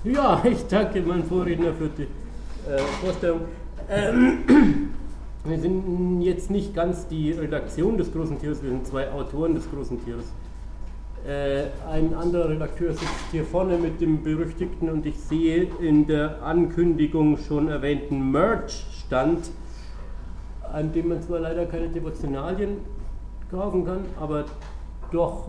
Ja, ich danke meinem Vorredner für die Vorstellung. Wir sind jetzt nicht ganz die Redaktion des Großen Tieres, wir sind zwei Autoren des Großen Tieres. Ein anderer Redakteur sitzt hier vorne mit dem berüchtigten und ich sehe in der Ankündigung schon erwähnten Merch-Stand, an dem man zwar leider keine Devotionalien kaufen kann, aber doch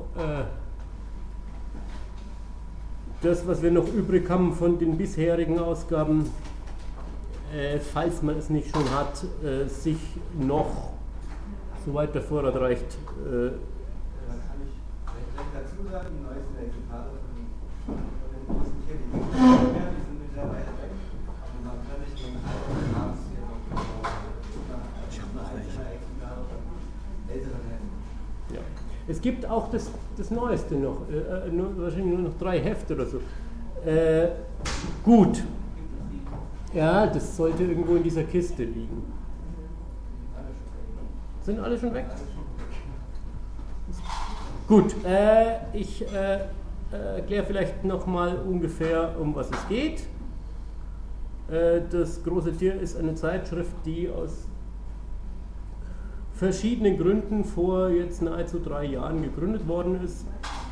das, was wir noch übrig haben von den bisherigen Ausgaben, falls man es nicht schon hat, sich noch, soweit der Vorrat reicht. Man kann ich vielleicht dazu sagen, die neuesten Exemplare von den großen Tieren, die sind mittlerweile weg. Und man kann nicht den alten Harz hier noch ich habe noch Exemplare von älteren Heften. Ja. Es gibt auch das Neueste noch, wahrscheinlich nur noch 3 Hefte oder so. Gut. Ja, das sollte irgendwo in dieser Kiste liegen. Sind alle schon weg? Gut, ich erkläre vielleicht nochmal ungefähr, um was es geht. Das Große Tier ist eine Zeitschrift, die aus verschiedenen Gründen vor jetzt nahezu 3 Jahren gegründet worden ist.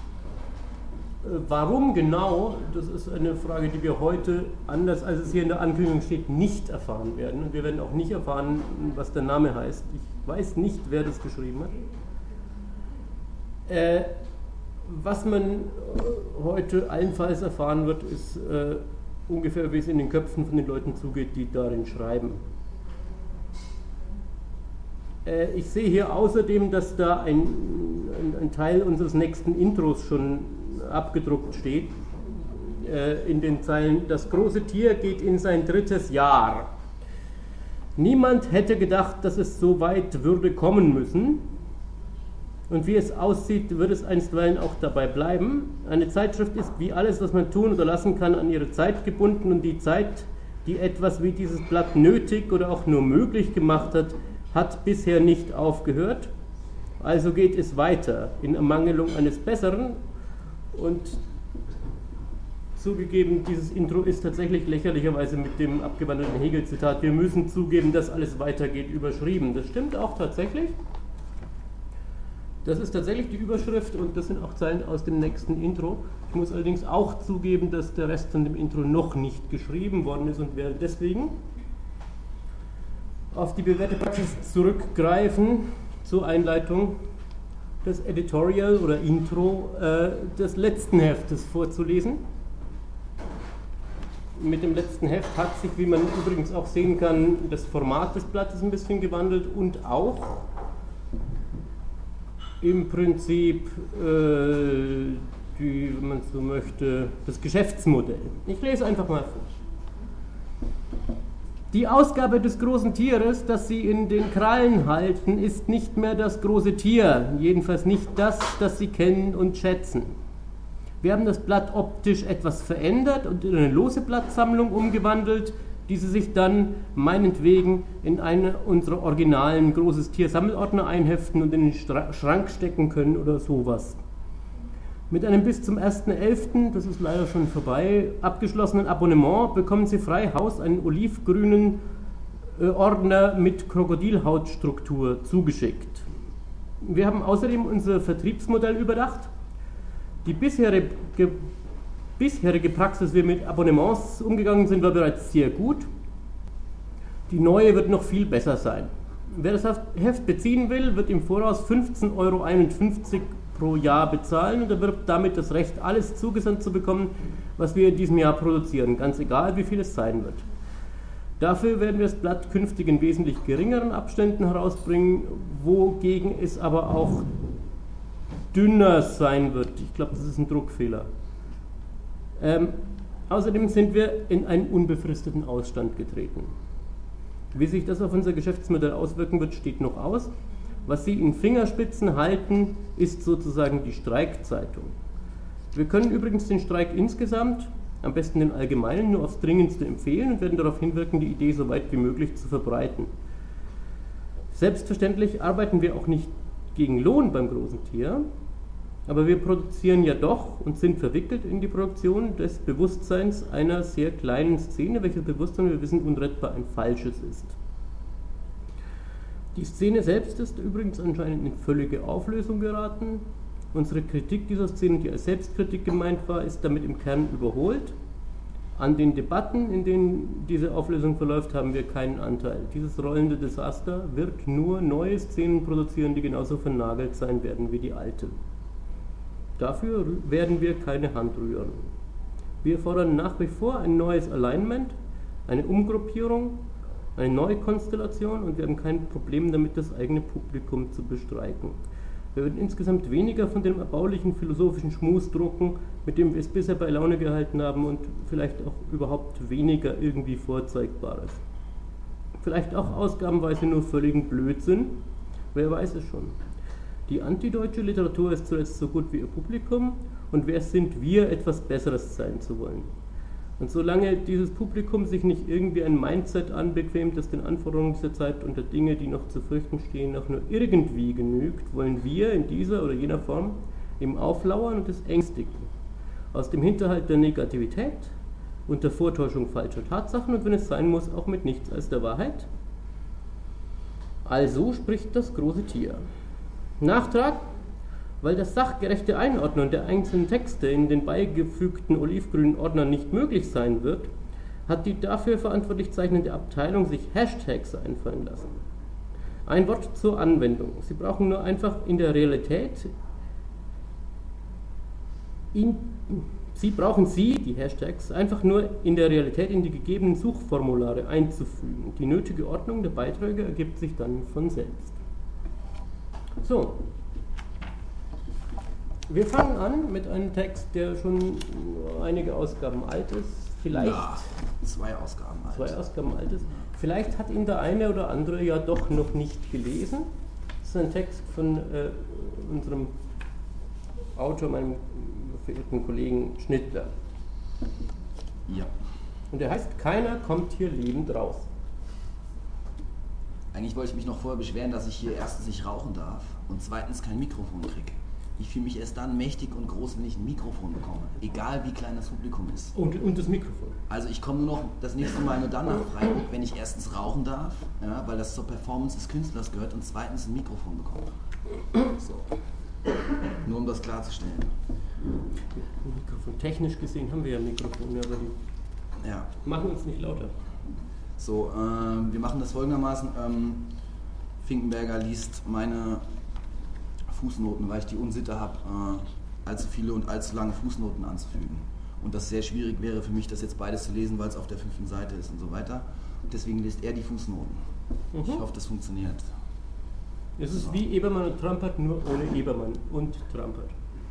Warum genau, das ist eine Frage, die wir heute, anders als es hier in der Ankündigung steht, nicht erfahren werden. Und wir werden auch nicht erfahren, was der Name heißt. Ich weiß nicht, wer das geschrieben hat. Was man heute allenfalls erfahren wird, ist ungefähr, wie es in den Köpfen von den Leuten zugeht, die darin schreiben. Ich sehe hier außerdem, dass da ein Teil unseres nächsten Intros schon abgedruckt steht, in den Zeilen: Das große Tier geht in sein 3. Jahr. Niemand hätte gedacht, dass es so weit würde kommen müssen. Und wie es aussieht, wird es einstweilen auch dabei bleiben. Eine Zeitschrift ist wie alles, was man tun oder lassen kann, an ihre Zeit gebunden, und die Zeit, die etwas wie dieses Blatt nötig oder auch nur möglich gemacht hat bisher nicht aufgehört. Also geht es weiter in Ermangelung eines Besseren. Und zugegeben, dieses Intro ist tatsächlich lächerlicherweise mit dem abgewandelten Hegel-Zitat: Wir müssen zugeben, dass alles weitergeht, überschrieben. Das stimmt auch tatsächlich. Das ist tatsächlich die Überschrift und das sind auch Zeilen aus dem nächsten Intro. Ich muss allerdings auch zugeben, dass der Rest von dem Intro noch nicht geschrieben worden ist und werde deswegen auf die bewährte Praxis zurückgreifen zur Einleitung, das Editorial oder Intro des letzten Heftes vorzulesen. Mit dem letzten Heft hat sich, wie man übrigens auch sehen kann, das Format des Blattes ein bisschen gewandelt und auch im Prinzip, wenn man so möchte, das Geschäftsmodell. Ich lese einfach mal vor. Die Ausgabe des Großen Tieres, das Sie in den Krallen halten, ist nicht mehr das große Tier, jedenfalls nicht das, das Sie kennen und schätzen. Wir haben das Blatt optisch etwas verändert und in eine lose Blattsammlung umgewandelt, die Sie sich dann meinetwegen in eine unserer originalen Großes Tier Sammelordner einheften und in den Schrank stecken können oder sowas. Mit einem bis zum 1.11., das ist leider schon vorbei, abgeschlossenen Abonnement bekommen Sie frei Haus einen olivgrünen Ordner mit Krokodilhautstruktur zugeschickt. Wir haben außerdem unser Vertriebsmodell überdacht. Die bisherige Praxis, wie wir mit Abonnements umgegangen sind, war bereits sehr gut. Die neue wird noch viel besser sein. Wer das Heft beziehen will, wird im Voraus 15,51 € pro Jahr bezahlen und erwirbt damit das Recht, alles zugesandt zu bekommen, was wir in diesem Jahr produzieren, ganz egal, wie viel es sein wird. Dafür werden wir das Blatt künftig in wesentlich geringeren Abständen herausbringen, wogegen es aber auch dünner sein wird. Ich glaube, das ist ein Druckfehler. Außerdem sind wir in einen unbefristeten Ausstand getreten. Wie sich das auf unser Geschäftsmodell auswirken wird, steht noch aus. Was Sie in Fingerspitzen halten, ist sozusagen die Streikzeitung. Wir können übrigens den Streik insgesamt, am besten den allgemeinen, nur aufs Dringendste empfehlen und werden darauf hinwirken, die Idee so weit wie möglich zu verbreiten. Selbstverständlich arbeiten wir auch nicht gegen Lohn beim Großen Tier. Aber wir produzieren ja doch und sind verwickelt in die Produktion des Bewusstseins einer sehr kleinen Szene, welches Bewusstsein, wir wissen, unrettbar ein falsches ist. Die Szene selbst ist übrigens anscheinend in völlige Auflösung geraten. Unsere Kritik dieser Szene, die als Selbstkritik gemeint war, ist damit im Kern überholt. An den Debatten, in denen diese Auflösung verläuft, haben wir keinen Anteil. Dieses rollende Desaster wird nur neue Szenen produzieren, die genauso vernagelt sein werden wie die alte. Dafür werden wir keine Hand rühren. Wir fordern nach wie vor ein neues Alignment, eine Umgruppierung, eine neue Konstellation und wir haben kein Problem damit, das eigene Publikum zu bestreiken. Wir werden insgesamt weniger von dem erbaulichen philosophischen Schmus drucken, mit dem wir es bisher bei Laune gehalten haben und vielleicht auch überhaupt weniger irgendwie Vorzeigbares. Vielleicht auch ausgabenweise nur völligen Blödsinn, wer weiß es schon. Die antideutsche Literatur ist zuletzt so gut wie ihr Publikum und wer sind wir, etwas Besseres sein zu wollen? Und solange dieses Publikum sich nicht irgendwie ein Mindset anbequemt, das den Anforderungen dieser Zeit und der Dinge, die noch zu fürchten stehen, auch nur irgendwie genügt, wollen wir in dieser oder jener Form ihm auflauern und es ängstigen. Aus dem Hinterhalt der Negativität, unter Vortäuschung falscher Tatsachen und wenn es sein muss, auch mit nichts als der Wahrheit. Also spricht das große Tier. Nachtrag: Weil das sachgerechte Einordnen der einzelnen Texte in den beigefügten olivgrünen Ordnern nicht möglich sein wird, hat die dafür verantwortlich zeichnende Abteilung sich Hashtags einfallen lassen. Ein Wort zur Anwendung. Sie brauchen nur einfach in der Realität, die Hashtags, einfach nur in der Realität in die gegebenen Suchformulare einzufügen. Die nötige Ordnung der Beiträge ergibt sich dann von selbst. So. Wir fangen an mit einem Text, der schon einige Ausgaben alt ist. Vielleicht ja, 2 Ausgaben alt. 2 Ausgaben alt ist. Vielleicht hat ihn der eine oder andere ja doch noch nicht gelesen. Das ist ein Text von unserem Autor, meinem verehrten Kollegen Schnittler. Ja. Und er heißt "Keiner kommt hier lebend raus". Eigentlich wollte ich mich noch vorher beschweren, dass ich hier erstens nicht rauchen darf und zweitens kein Mikrofon kriege. Ich fühle mich erst dann mächtig und groß, wenn ich ein Mikrofon bekomme, egal wie klein das Publikum ist. Und das Mikrofon. Also ich komme nur noch das nächste Mal nur dann nach Freiburg, wenn ich erstens rauchen darf, ja, weil das zur Performance des Künstlers gehört, und zweitens ein Mikrofon bekomme. So. Nur um das klarzustellen. Mikrofon. Technisch gesehen haben wir ja Mikrofone, aber die machen uns nicht lauter. So, wir machen das folgendermaßen. Finkenberger liest meine Fußnoten, weil ich die Unsitte habe, allzu viele und allzu lange Fußnoten anzufügen. Und das sehr schwierig wäre für mich, das jetzt beides zu lesen, weil es auf der 5. Seite ist und so weiter. Und deswegen liest er die Fußnoten. Ich hoffe, das funktioniert. Es ist wie Ebermann und Trampert, nur ohne Ebermann und Trampert.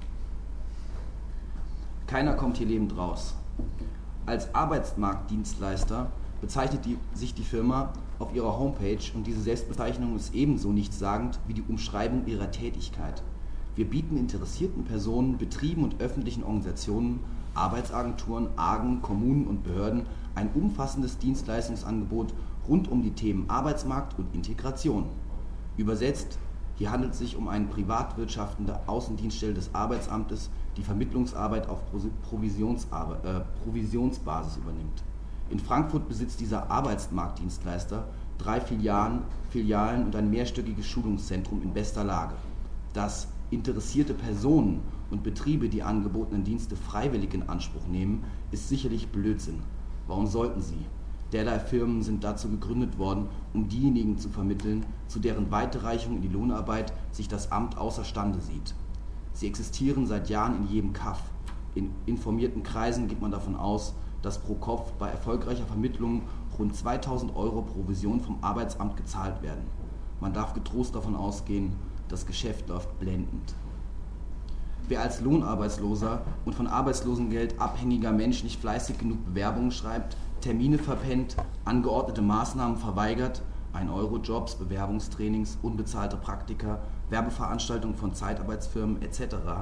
Keiner kommt hier lebend raus. Als Arbeitsmarktdienstleister bezeichnet sich die Firma auf ihrer Homepage, und diese Selbstbezeichnung ist ebenso nichtssagend wie die Umschreibung ihrer Tätigkeit. Wir bieten interessierten Personen, Betrieben und öffentlichen Organisationen, Arbeitsagenturen, AGen, Kommunen und Behörden ein umfassendes Dienstleistungsangebot rund um die Themen Arbeitsmarkt und Integration. Übersetzt: Hier handelt es sich um eine privatwirtschaftende Außendienststelle des Arbeitsamtes, die Vermittlungsarbeit auf Provisionsbasis übernimmt. In Frankfurt besitzt dieser Arbeitsmarktdienstleister 3 Filialen und ein mehrstöckiges Schulungszentrum in bester Lage. Dass interessierte Personen und Betriebe die angebotenen Dienste freiwillig in Anspruch nehmen, ist sicherlich Blödsinn. Warum sollten sie? Derlei Firmen sind dazu gegründet worden, um diejenigen zu vermitteln, zu deren Weiterreichung in die Lohnarbeit sich das Amt außerstande sieht. Sie existieren seit Jahren in jedem Kaff. In informierten Kreisen geht man davon aus, dass pro Kopf bei erfolgreicher Vermittlung rund 2.000 € Provision vom Arbeitsamt gezahlt werden. Man darf getrost davon ausgehen, das Geschäft läuft blendend. Wer als Lohnarbeitsloser und von Arbeitslosengeld abhängiger Mensch nicht fleißig genug Bewerbungen schreibt, Termine verpennt, angeordnete Maßnahmen verweigert, 1-Euro-Jobs, Bewerbungstrainings, unbezahlte Praktika, Werbeveranstaltungen von Zeitarbeitsfirmen etc.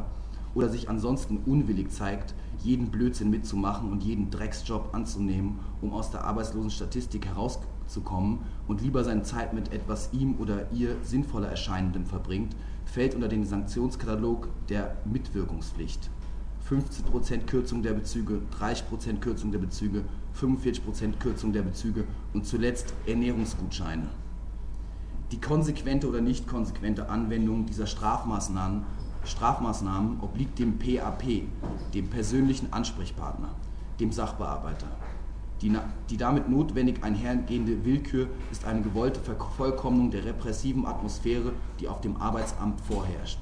oder sich ansonsten unwillig zeigt, jeden Blödsinn mitzumachen und jeden Drecksjob anzunehmen, um aus der Arbeitslosenstatistik herauszukommen und lieber seine Zeit mit etwas ihm oder ihr sinnvoller Erscheinendem verbringt, fällt unter den Sanktionskatalog der Mitwirkungspflicht. 15% Kürzung der Bezüge, 30% Kürzung der Bezüge, 45% Kürzung der Bezüge und zuletzt Ernährungsgutscheine. Die konsequente oder nicht konsequente Anwendung dieser Strafmaßnahmen obliegt dem PAP, dem persönlichen Ansprechpartner, dem Sachbearbeiter. Die damit notwendig einhergehende Willkür ist eine gewollte Vervollkommnung der repressiven Atmosphäre, die auf dem Arbeitsamt vorherrscht.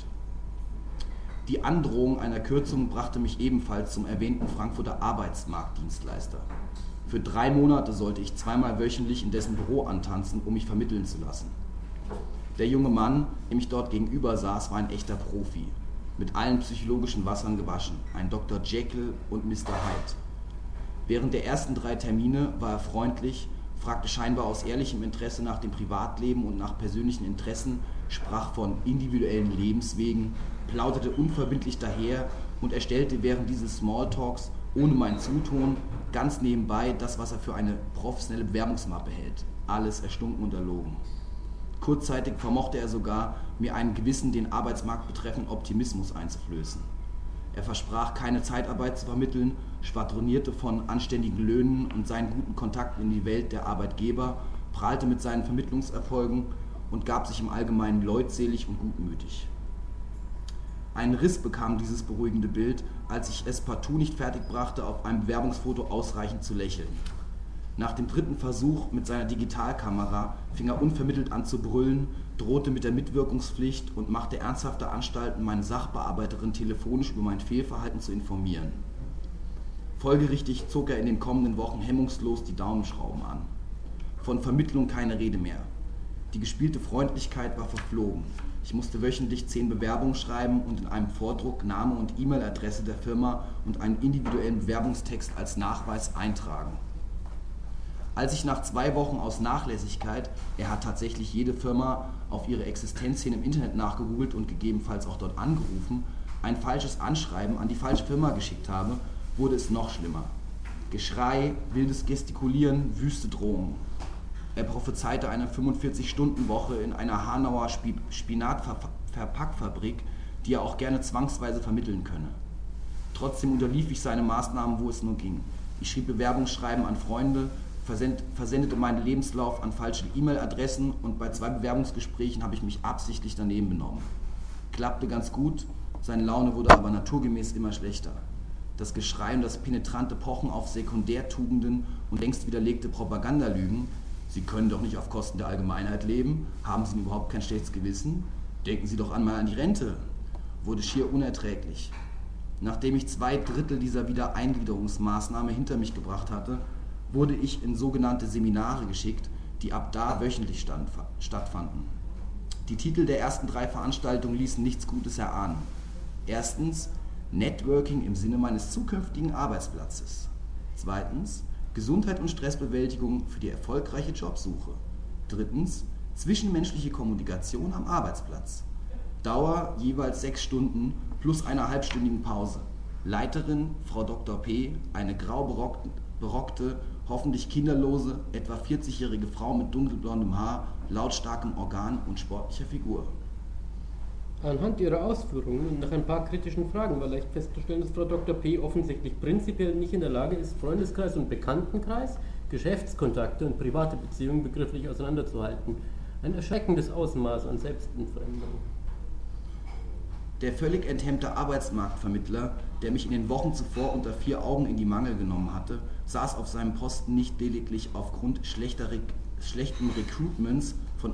Die Androhung einer Kürzung brachte mich ebenfalls zum erwähnten Frankfurter Arbeitsmarktdienstleister. Für 3 Monate sollte ich 2-mal wöchentlich in dessen Büro antanzen, um mich vermitteln zu lassen. Der junge Mann, dem ich dort gegenüber saß, war ein echter Profi, mit allen psychologischen Wassern gewaschen, ein Dr. Jekyll und Mr. Hyde. Während der ersten 3 Termine war er freundlich, fragte scheinbar aus ehrlichem Interesse nach dem Privatleben und nach persönlichen Interessen, sprach von individuellen Lebenswegen, plauderte unverbindlich daher und erstellte während dieses Smalltalks ohne mein Zutun ganz nebenbei das, was er für eine professionelle Bewerbungsmappe hält. Alles erstunken und erlogen. Kurzzeitig vermochte er sogar, mir einen gewissen den Arbeitsmarkt betreffenden Optimismus einzuflößen. Er versprach, keine Zeitarbeit zu vermitteln, schwadronierte von anständigen Löhnen und seinen guten Kontakten in die Welt der Arbeitgeber, prahlte mit seinen Vermittlungserfolgen und gab sich im Allgemeinen leutselig und gutmütig. Einen Riss bekam dieses beruhigende Bild, als ich es partout nicht fertigbrachte, auf einem Bewerbungsfoto ausreichend zu lächeln. Nach dem 3. Versuch mit seiner Digitalkamera fing er unvermittelt an zu brüllen, drohte mit der Mitwirkungspflicht und machte ernsthafte Anstalten, meine Sachbearbeiterin telefonisch über mein Fehlverhalten zu informieren. Folgerichtig zog er in den kommenden Wochen hemmungslos die Daumenschrauben an. Von Vermittlung keine Rede mehr. Die gespielte Freundlichkeit war verflogen. Ich musste wöchentlich 10 Bewerbungen schreiben und in einem Vordruck Name und E-Mail-Adresse der Firma und einen individuellen Bewerbungstext als Nachweis eintragen. Als ich nach 2 Wochen aus Nachlässigkeit, er hat tatsächlich jede Firma auf ihre Existenz hin im Internet nachgegoogelt und gegebenenfalls auch dort angerufen, ein falsches Anschreiben an die falsche Firma geschickt habe, wurde es noch schlimmer. Geschrei, wildes Gestikulieren, wüste Drohungen. Er prophezeite eine 45-Stunden-Woche in einer Hanauer Spinatverpackfabrik, die er auch gerne zwangsweise vermitteln könne. Trotzdem unterlief ich seine Maßnahmen, wo es nur ging. Ich schrieb Bewerbungsschreiben an Freunde, versendete meinen Lebenslauf an falsche E-Mail-Adressen und bei 2 Bewerbungsgesprächen habe ich mich absichtlich daneben benommen. Klappte ganz gut, seine Laune wurde aber naturgemäß immer schlechter. Das Geschrei und das penetrante Pochen auf Sekundärtugenden und längst widerlegte Propagandalügen, Sie können doch nicht auf Kosten der Allgemeinheit leben, haben Sie überhaupt kein schlechtes Gewissen, denken Sie doch einmal an die Rente, wurde schier unerträglich. Nachdem ich 2/3 dieser Wiedereingliederungsmaßnahme hinter mich gebracht hatte, wurde ich in sogenannte Seminare geschickt, die ab da wöchentlich stattfanden. Die Titel der ersten 3 Veranstaltungen ließen nichts Gutes erahnen. Erstens, Networking im Sinne meines zukünftigen Arbeitsplatzes. Zweitens, Gesundheit und Stressbewältigung für die erfolgreiche Jobsuche. Drittens, zwischenmenschliche Kommunikation am Arbeitsplatz. Dauer jeweils 6 Stunden plus einer halbstündigen Pause. Leiterin Frau Dr. P., eine grau berockte, hoffentlich kinderlose, etwa 40-jährige Frau mit dunkelblondem Haar, lautstarkem Organ und sportlicher Figur. Anhand Ihrer Ausführungen und nach ein paar kritischen Fragen war leicht festzustellen, dass Frau Dr. P. offensichtlich prinzipiell nicht in der Lage ist, Freundeskreis und Bekanntenkreis, Geschäftskontakte und private Beziehungen begrifflich auseinanderzuhalten. Ein erschreckendes Ausmaß an Selbstentfremdung. Der völlig enthemmte Arbeitsmarktvermittler, der mich in den Wochen zuvor unter 4 Augen in die Mangel genommen hatte, saß auf seinem Posten nicht lediglich aufgrund schlechten Recruitments von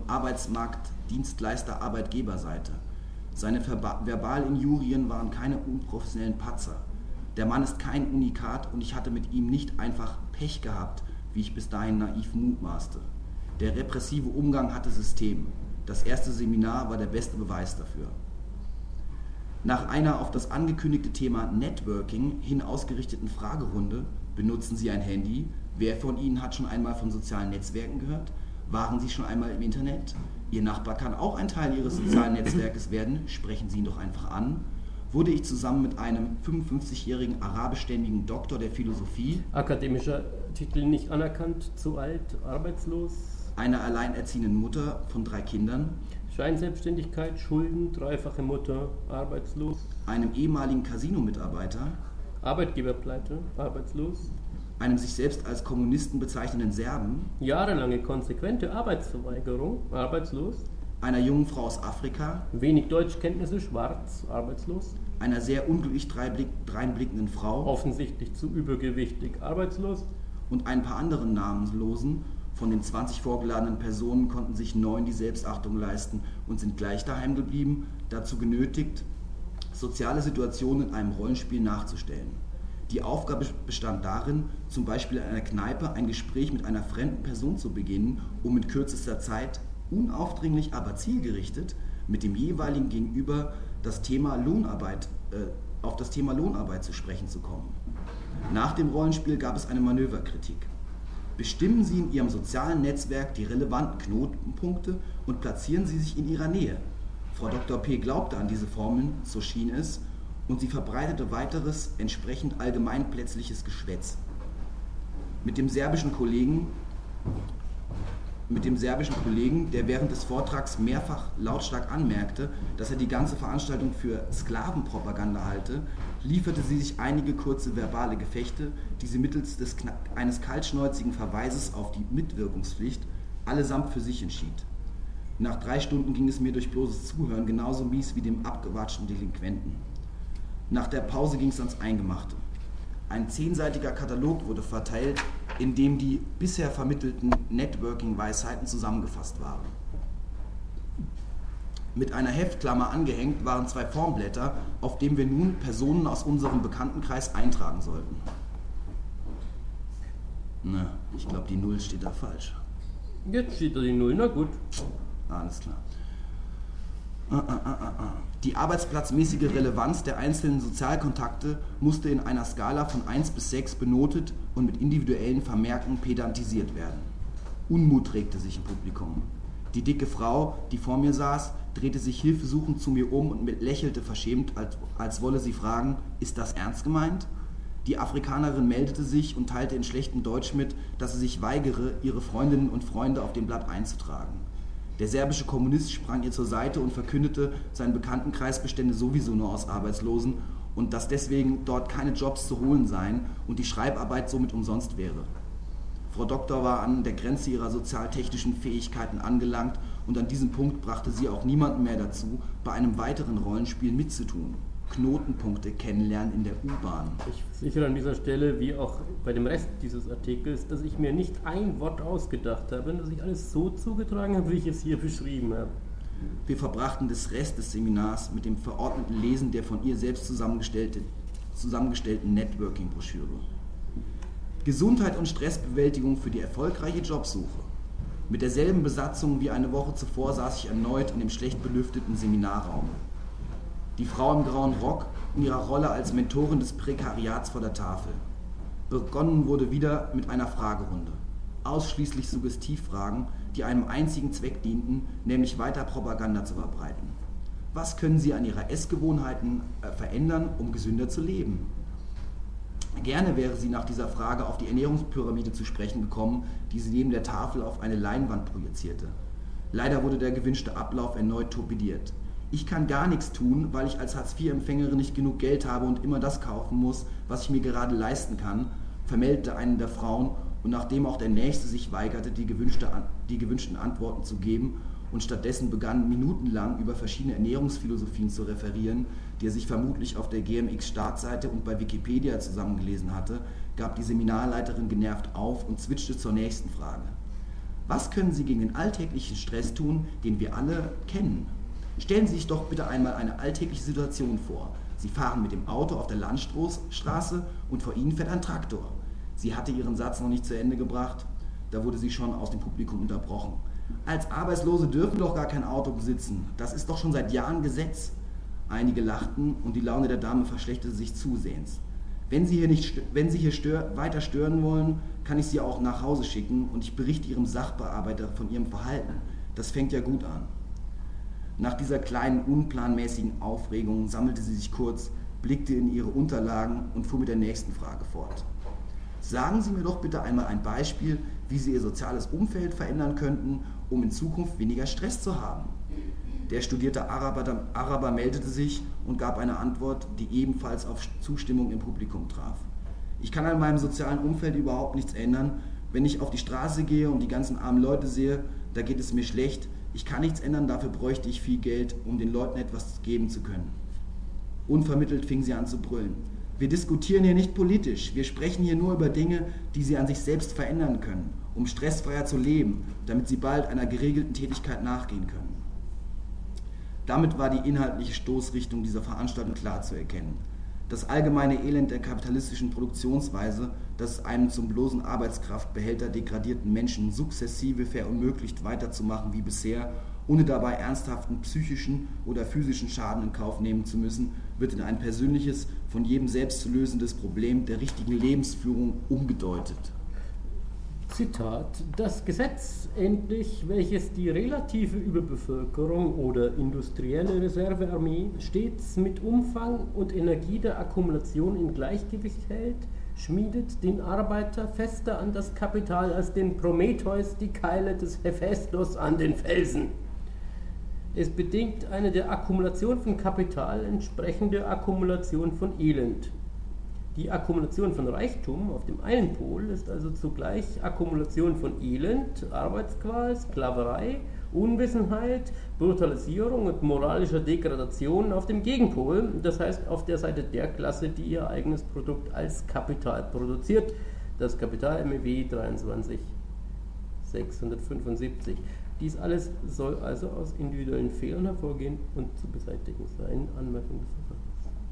Arbeitsmarktdienstleister-Arbeitgeberseite. Seine Verbalinjurien waren keine unprofessionellen Patzer. Der Mann ist kein Unikat und ich hatte mit ihm nicht einfach Pech gehabt, wie ich bis dahin naiv mutmaßte. Der repressive Umgang hatte System. Das erste Seminar war der beste Beweis dafür. Nach einer auf das angekündigte Thema Networking hin ausgerichteten Fragerunde: Benutzen Sie ein Handy? Wer von Ihnen hat schon einmal von sozialen Netzwerken gehört? Waren Sie schon einmal im Internet? Ihr Nachbar kann auch ein Teil Ihres sozialen Netzwerkes werden, sprechen Sie ihn doch einfach an. wurde ich zusammen mit einem 55-jährigen arabischstämmigen Doktor der Philosophie, akademischer Titel nicht anerkannt, zu alt, arbeitslos, einer alleinerziehenden Mutter von 3 Kindern, Scheinselbstständigkeit, Schulden, dreifache Mutter, arbeitslos, einem ehemaligen Casino-Mitarbeiter, Arbeitgeberpleite, arbeitslos, einem sich selbst als Kommunisten bezeichnenden Serben, jahrelange konsequente Arbeitsverweigerung, arbeitslos, einer jungen Frau aus Afrika, wenig Deutschkenntnisse, schwarz, arbeitslos, einer sehr unglücklich dreinblickenden Frau offensichtlich zu übergewichtig, arbeitslos, und ein paar anderen Namenlosen. Von den 20 vorgeladenen Personen konnten sich 9 die Selbstachtung leisten und sind gleich daheim geblieben, dazu genötigt, soziale Situationen in einem Rollenspiel nachzustellen. Die Aufgabe bestand darin, zum Beispiel in einer Kneipe ein Gespräch mit einer fremden Person zu beginnen, um in kürzester Zeit, unaufdringlich, aber zielgerichtet, mit dem jeweiligen Gegenüber auf das Thema Lohnarbeit zu sprechen zu kommen. Nach dem Rollenspiel gab es eine Manöverkritik. Bestimmen Sie in Ihrem sozialen Netzwerk die relevanten Knotenpunkte und platzieren Sie sich in ihrer Nähe. Frau Dr. P. glaubte an diese Formeln, so schien es, und sie verbreitete weiteres, entsprechend allgemeinplätzliches Geschwätz. Mit dem serbischen Kollegen, der während des Vortrags mehrfach lautstark anmerkte, dass er die ganze Veranstaltung für Sklavenpropaganda halte, lieferte sie sich einige kurze verbale Gefechte, die sie mittels eines kaltschnäuzigen Verweises auf die Mitwirkungspflicht allesamt für sich entschied. Nach 3 Stunden ging es mir durch bloßes Zuhören genauso mies wie dem abgewatschten Delinquenten. Nach der Pause ging es ans Eingemachte. Ein 10-seitiger Katalog wurde verteilt, in dem die bisher vermittelten Networking-Weisheiten zusammengefasst waren. Mit einer Heftklammer angehängt waren 2 Formblätter, auf denen wir nun Personen aus unserem Bekanntenkreis eintragen sollten. Na, ich glaube, die 0 steht da falsch. Jetzt steht da die 0, na gut. Alles klar. Die arbeitsplatzmäßige Relevanz der einzelnen Sozialkontakte musste in einer Skala von 1 bis 6 benotet und mit individuellen Vermerken pedantisiert werden. Unmut regte sich im Publikum. Die dicke Frau, die vor mir saß, drehte sich hilfesuchend zu mir um und lächelte verschämt, als wolle sie fragen, ist das ernst gemeint? Die Afrikanerin meldete sich und teilte in schlechtem Deutsch mit, dass sie sich weigere, ihre Freundinnen und Freunde auf dem Blatt einzutragen. Der serbische Kommunist sprang ihr zur Seite und verkündete, sein Bekanntenkreis bestände sowieso nur aus Arbeitslosen und dass deswegen dort keine Jobs zu holen seien und die Schreibarbeit somit umsonst wäre. Frau Doktor war an der Grenze ihrer sozialtechnischen Fähigkeiten angelangt und an diesem Punkt brachte sie auch niemanden mehr dazu, bei einem weiteren Rollenspiel mitzutun. Knotenpunkte kennenlernen in der U-Bahn. Ich versichere an dieser Stelle, wie auch bei dem Rest dieses Artikels, dass ich mir nicht ein Wort ausgedacht habe und dass ich alles so zugetragen habe, wie ich es hier beschrieben habe. Wir verbrachten den Rest des Seminars mit dem verordneten Lesen der von ihr selbst zusammengestellten Networking-Broschüre. Gesundheit und Stressbewältigung für die erfolgreiche Jobsuche. Mit derselben Besatzung wie eine Woche zuvor saß ich erneut in dem schlecht belüfteten Seminarraum. Die Frau im grauen Rock in ihrer Rolle als Mentorin des Prekariats vor der Tafel. Begonnen wurde wieder mit einer Fragerunde. Ausschließlich Suggestivfragen, die einem einzigen Zweck dienten, nämlich weiter Propaganda zu verbreiten. Was können Sie an Ihrer Essgewohnheiten verändern, um gesünder zu leben? Gerne wäre sie nach dieser Frage auf die Ernährungspyramide zu sprechen gekommen, die sie neben der Tafel auf eine Leinwand projizierte. Leider wurde der gewünschte Ablauf erneut torpediert. Ich kann gar nichts tun, weil ich als Hartz-IV-Empfängerin nicht genug Geld habe und immer das kaufen muss, was ich mir gerade leisten kann, vermeldete eine der Frauen, und nachdem auch der Nächste sich weigerte, die gewünschten Antworten zu geben und stattdessen begann, minutenlang über verschiedene Ernährungsphilosophien zu referieren, die er sich vermutlich auf der GMX-Startseite und bei Wikipedia zusammengelesen hatte, gab die Seminarleiterin genervt auf und switchte zur nächsten Frage. Was können Sie gegen den alltäglichen Stress tun, den wir alle kennen? Stellen Sie sich doch bitte einmal eine alltägliche Situation vor. Sie fahren mit dem Auto auf der Landstraße und vor Ihnen fährt ein Traktor. Sie hatte ihren Satz noch nicht zu Ende gebracht, da wurde sie schon aus dem Publikum unterbrochen. Als Arbeitslose dürfen doch gar kein Auto besitzen. Das ist doch schon seit Jahren Gesetz. Einige lachten und die Laune der Dame verschlechterte sich zusehends. Wenn Sie hier weiter stören wollen, kann ich Sie auch nach Hause schicken und ich berichte Ihrem Sachbearbeiter von Ihrem Verhalten. Das fängt ja gut an. Nach dieser kleinen, unplanmäßigen Aufregung sammelte sie sich kurz, blickte in ihre Unterlagen und fuhr mit der nächsten Frage fort. Sagen Sie mir doch bitte einmal ein Beispiel, wie Sie Ihr soziales Umfeld verändern könnten, um in Zukunft weniger Stress zu haben. Der studierte Araber meldete sich und gab eine Antwort, die ebenfalls auf Zustimmung im Publikum traf. Ich kann an meinem sozialen Umfeld überhaupt nichts ändern. Wenn ich auf die Straße gehe und die ganzen armen Leute sehe, da geht es mir schlecht. Ich kann nichts ändern, dafür bräuchte ich viel Geld, um den Leuten etwas geben zu können. Unvermittelt fing sie an zu brüllen. Wir diskutieren hier nicht politisch, wir sprechen hier nur über Dinge, die Sie an sich selbst verändern können, um stressfreier zu leben, damit Sie bald einer geregelten Tätigkeit nachgehen können. Damit war die inhaltliche Stoßrichtung dieser Veranstaltung klar zu erkennen. Das allgemeine Elend der kapitalistischen Produktionsweise, das es einem zum bloßen Arbeitskraftbehälter degradierten Menschen sukzessive verunmöglicht, weiterzumachen wie bisher, ohne dabei ernsthaften psychischen oder physischen Schaden in Kauf nehmen zu müssen, wird in ein persönliches, von jedem selbst zu lösendes Problem der richtigen Lebensführung umgedeutet. Zitat: Das Gesetz endlich, welches die relative Überbevölkerung oder industrielle Reservearmee stets mit Umfang und Energie der Akkumulation in Gleichgewicht hält, schmiedet den Arbeiter fester an das Kapital als den Prometheus die Keile des Hephaistos an den Felsen. Es bedingt eine der Akkumulation von Kapital entsprechende Akkumulation von Elend. Die Akkumulation von Reichtum auf dem einen Pol ist also zugleich Akkumulation von Elend, Arbeitsqual, Sklaverei, Unwissenheit, Brutalisierung und moralischer Degradation auf dem Gegenpol, das heißt auf der Seite der Klasse, die ihr eigenes Produkt als Kapital produziert, das Kapital MEW 23.675. Dies alles soll also aus individuellen Fehlern hervorgehen und zu beseitigen sein. Anmerkung des Verfassers.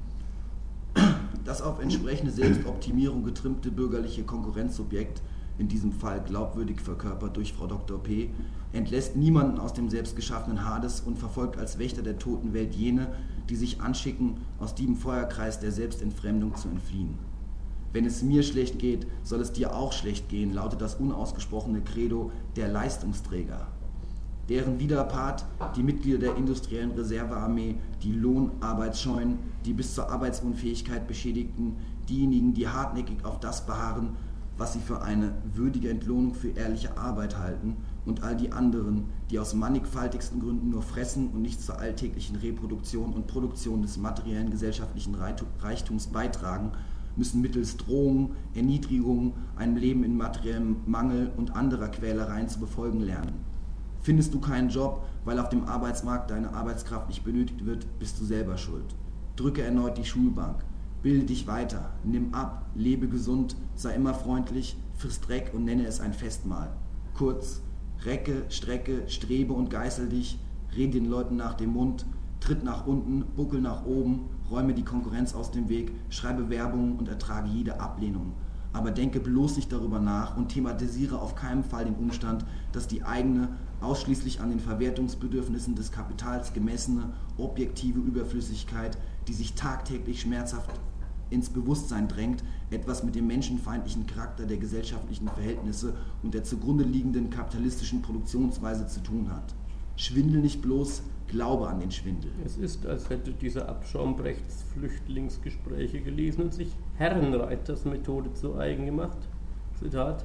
Das auf entsprechende Selbstoptimierung getrimmte bürgerliche Konkurrenzsubjekt, in diesem Fall glaubwürdig verkörpert durch Frau Dr. P., entlässt niemanden aus dem selbstgeschaffenen Hades und verfolgt als Wächter der toten Welt jene, die sich anschicken, aus diesem Feuerkreis der Selbstentfremdung zu entfliehen. Wenn es mir schlecht geht, soll es dir auch schlecht gehen, lautet das unausgesprochene Credo der Leistungsträger. Deren Widerpart die Mitglieder der industriellen Reservearmee, die Lohnarbeitsscheuen, die bis zur Arbeitsunfähigkeit Beschädigten, diejenigen, die hartnäckig auf das beharren, was sie für eine würdige Entlohnung für ehrliche Arbeit halten, und all die anderen, die aus mannigfaltigsten Gründen nur fressen und nicht zur alltäglichen Reproduktion und Produktion des materiellen gesellschaftlichen Reichtums beitragen, müssen mittels Drohungen, Erniedrigungen, einem Leben in materiellem Mangel und anderer Quälereien zu befolgen lernen. Findest du keinen Job, weil auf dem Arbeitsmarkt deine Arbeitskraft nicht benötigt wird, bist du selber schuld. Drücke erneut die Schulbank, bilde dich weiter, nimm ab, lebe gesund, sei immer freundlich, friss Dreck und nenne es ein Festmahl. Kurz, recke, strecke, strebe und geißel dich, rede den Leuten nach dem Mund, tritt nach unten, buckel nach oben, räume die Konkurrenz aus dem Weg, schreibe Werbung und ertrage jede Ablehnung. Aber denke bloß nicht darüber nach und thematisiere auf keinen Fall den Umstand, dass die eigene, ausschließlich an den Verwertungsbedürfnissen des Kapitals gemessene, objektive Überflüssigkeit, die sich tagtäglich schmerzhaft ins Bewusstsein drängt, etwas mit dem menschenfeindlichen Charakter der gesellschaftlichen Verhältnisse und der zugrunde liegenden kapitalistischen Produktionsweise zu tun hat. Schwindel nicht bloß, glaube an den Schwindel. Es ist, als hätte dieser Abschaum Brechts Flüchtlingsgespräche gelesen und sich Herrenreiters Methode zu eigen gemacht. Zitat: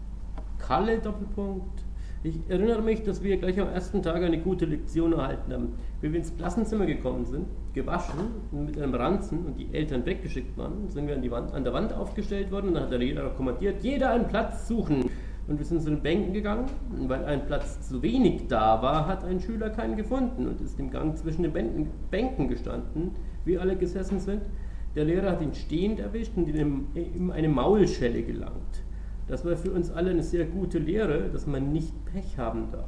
Kalle Doppelpunkt. Ich erinnere mich, dass wir gleich am ersten Tag eine gute Lektion erhalten haben. Wie wir ins Klassenzimmer gekommen sind, gewaschen und mit einem Ranzen und die Eltern weggeschickt waren, sind wir an der Wand aufgestellt worden und dann hat der Lehrer kommandiert, jeder einen Platz suchen. Und wir sind zu den Bänken gegangen, und weil ein Platz zu wenig da war, hat ein Schüler keinen gefunden und ist im Gang zwischen den Bänken gestanden, wie alle gesessen sind. Der Lehrer hat ihn stehend erwischt und ihm eine Maulschelle gelangt. Das war für uns alle eine sehr gute Lehre, dass man nicht Pech haben darf.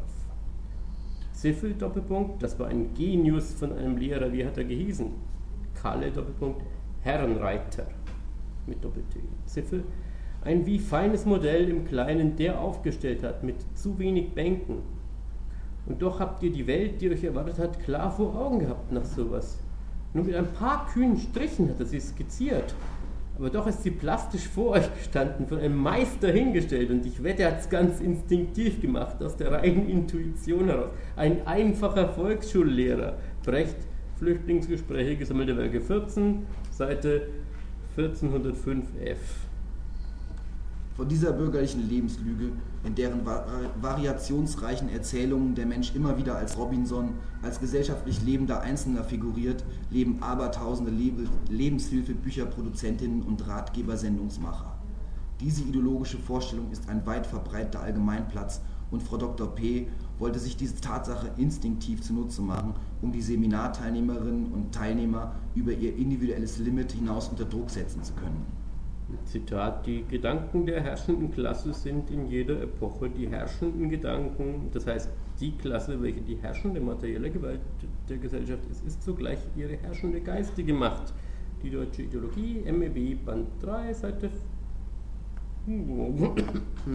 Ziffel, Doppelpunkt, das war ein Genius von einem Lehrer, wie hat er gehießen? Kalle, Doppelpunkt, Herrenreiter, mit Doppel-T. Ziffel, ein wie feines Modell im Kleinen, der aufgestellt hat, mit zu wenig Bänken. Und doch habt ihr die Welt, die euch erwartet hat, klar vor Augen gehabt nach sowas. Nur mit ein paar kühnen Strichen hat er sie skizziert. Aber doch ist sie plastisch vor euch gestanden, von einem Meister hingestellt, und ich wette, er hat es ganz instinktiv gemacht, aus der reinen Intuition heraus. Ein einfacher Volksschullehrer. Brecht, Flüchtlingsgespräche, gesammelte Werke 14, Seite 1405f. Von dieser bürgerlichen Lebenslüge, in deren variationsreichen Erzählungen der Mensch immer wieder als Robinson, als gesellschaftlich lebender Einzelner figuriert, leben abertausende Lebenshilfe-Bücherproduzentinnen und Ratgeber-Sendungsmacher. Diese ideologische Vorstellung ist ein weit verbreiteter Allgemeinplatz, und Frau Dr. P. wollte sich diese Tatsache instinktiv zunutze machen, um die Seminarteilnehmerinnen und Teilnehmer über ihr individuelles Limit hinaus unter Druck setzen zu können. Zitat: Die Gedanken der herrschenden Klasse sind in jeder Epoche die herrschenden Gedanken, das heißt, die Klasse, welche die herrschende materielle Gewalt der Gesellschaft ist zugleich ihre herrschende geistige Macht. Die deutsche Ideologie, MEW, Band 3, Seite... Entschuldigung.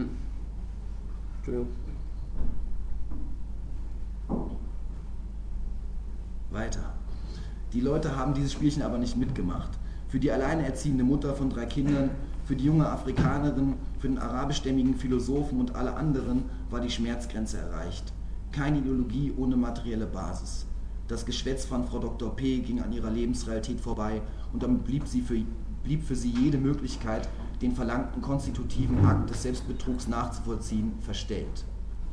Weiter. Die Leute haben dieses Spielchen aber nicht mitgemacht. Für die alleinerziehende Mutter von 3 Kindern, für die junge Afrikanerin, für den arabischstämmigen Philosophen und alle anderen war die Schmerzgrenze erreicht. Keine Ideologie ohne materielle Basis. Das Geschwätz von Frau Dr. P. ging an ihrer Lebensrealität vorbei, und damit blieb für sie jede Möglichkeit, den verlangten konstitutiven Akt des Selbstbetrugs nachzuvollziehen, verstellt.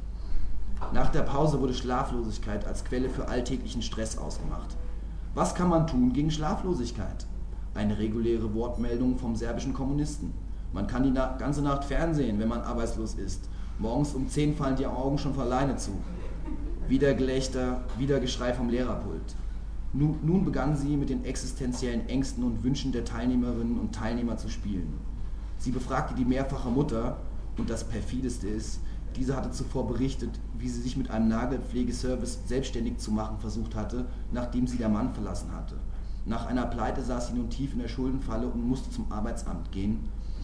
Nach der Pause wurde Schlaflosigkeit als Quelle für alltäglichen Stress ausgemacht. Was kann man tun gegen Schlaflosigkeit? Eine reguläre Wortmeldung vom serbischen Kommunisten. Man kann die ganze Nacht fernsehen, wenn man arbeitslos ist. Morgens um 10 fallen die Augen schon von alleine zu. Wieder Gelächter, wieder Geschrei vom Lehrerpult. Nun begann sie mit den existenziellen Ängsten und Wünschen der Teilnehmerinnen und Teilnehmer zu spielen. Sie befragte die mehrfache Mutter, und das perfideste ist, diese hatte zuvor berichtet, wie sie sich mit einem Nagelpflegeservice selbstständig zu machen versucht hatte, nachdem sie der Mann verlassen hatte. Nach einer Pleite saß sie nun tief in der Schuldenfalle und musste zum Arbeitsamt gehen,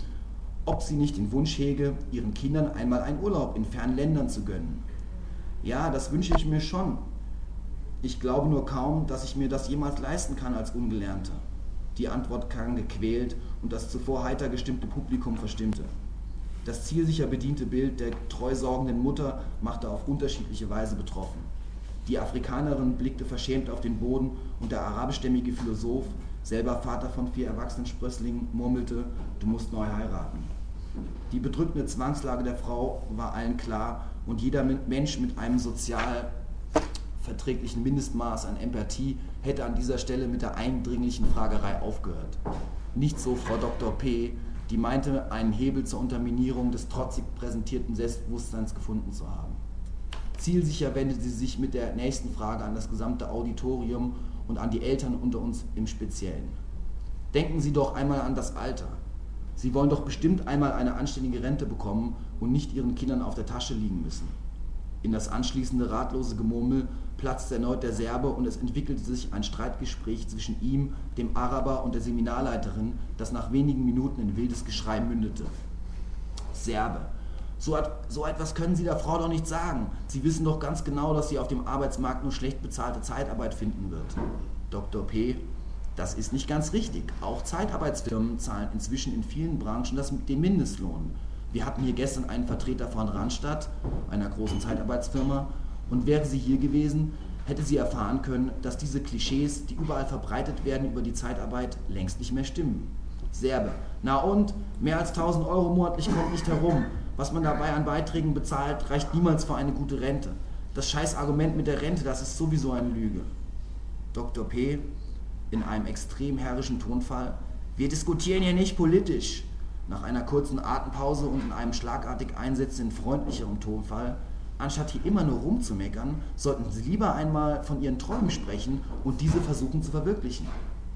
ob sie nicht den Wunsch hege, ihren Kindern einmal einen Urlaub in fernen Ländern zu gönnen. Ja, das wünsche ich mir schon. Ich glaube nur kaum, dass ich mir das jemals leisten kann als Ungelernter. Die Antwort klang gequält, und das zuvor heiter gestimmte Publikum verstimmte. Das zielsicher bediente Bild der treu sorgenden Mutter machte auf unterschiedliche Weise betroffen. Die Afrikanerin blickte verschämt auf den Boden, und der arabischstämmige Philosoph, selber Vater von 4 erwachsenen Sprösslingen, murmelte: Du musst neu heiraten. Die bedrückende Zwangslage der Frau war allen klar, und jeder Mensch mit einem sozial verträglichen Mindestmaß an Empathie hätte an dieser Stelle mit der eindringlichen Fragerei aufgehört. Nicht so Frau Dr. P., die meinte, einen Hebel zur Unterminierung des trotzig präsentierten Selbstbewusstseins gefunden zu haben. Zielsicher wendete sie sich mit der nächsten Frage an das gesamte Auditorium und an die Eltern unter uns im Speziellen. Denken Sie doch einmal an das Alter. Sie wollen doch bestimmt einmal eine anständige Rente bekommen und nicht Ihren Kindern auf der Tasche liegen müssen. In das anschließende ratlose Gemurmel platzte erneut der Serbe, und es entwickelte sich ein Streitgespräch zwischen ihm, dem Araber und der Seminarleiterin, das nach wenigen Minuten in wildes Geschrei mündete. Serbe: So etwas können Sie der Frau doch nicht sagen. Sie wissen doch ganz genau, dass sie auf dem Arbeitsmarkt nur schlecht bezahlte Zeitarbeit finden wird. Dr. P.: Das ist nicht ganz richtig. Auch Zeitarbeitsfirmen zahlen inzwischen in vielen Branchen den Mindestlohn. Wir hatten hier gestern einen Vertreter von Randstad, einer großen Zeitarbeitsfirma, und wäre sie hier gewesen, hätte sie erfahren können, dass diese Klischees, die überall verbreitet werden über die Zeitarbeit, längst nicht mehr stimmen. Serbe: Na und? Mehr als 1.000 Euro monatlich kommt nicht herum. Was man dabei an Beiträgen bezahlt, reicht niemals für eine gute Rente. Das Scheißargument mit der Rente, das ist sowieso eine Lüge. Dr. P. in einem extrem herrischen Tonfall: Wir diskutieren hier nicht politisch. Nach einer kurzen Atempause und in einem schlagartig einsetzenden, freundlicheren Tonfall: Anstatt hier immer nur rumzumeckern, sollten Sie lieber einmal von Ihren Träumen sprechen und diese versuchen zu verwirklichen.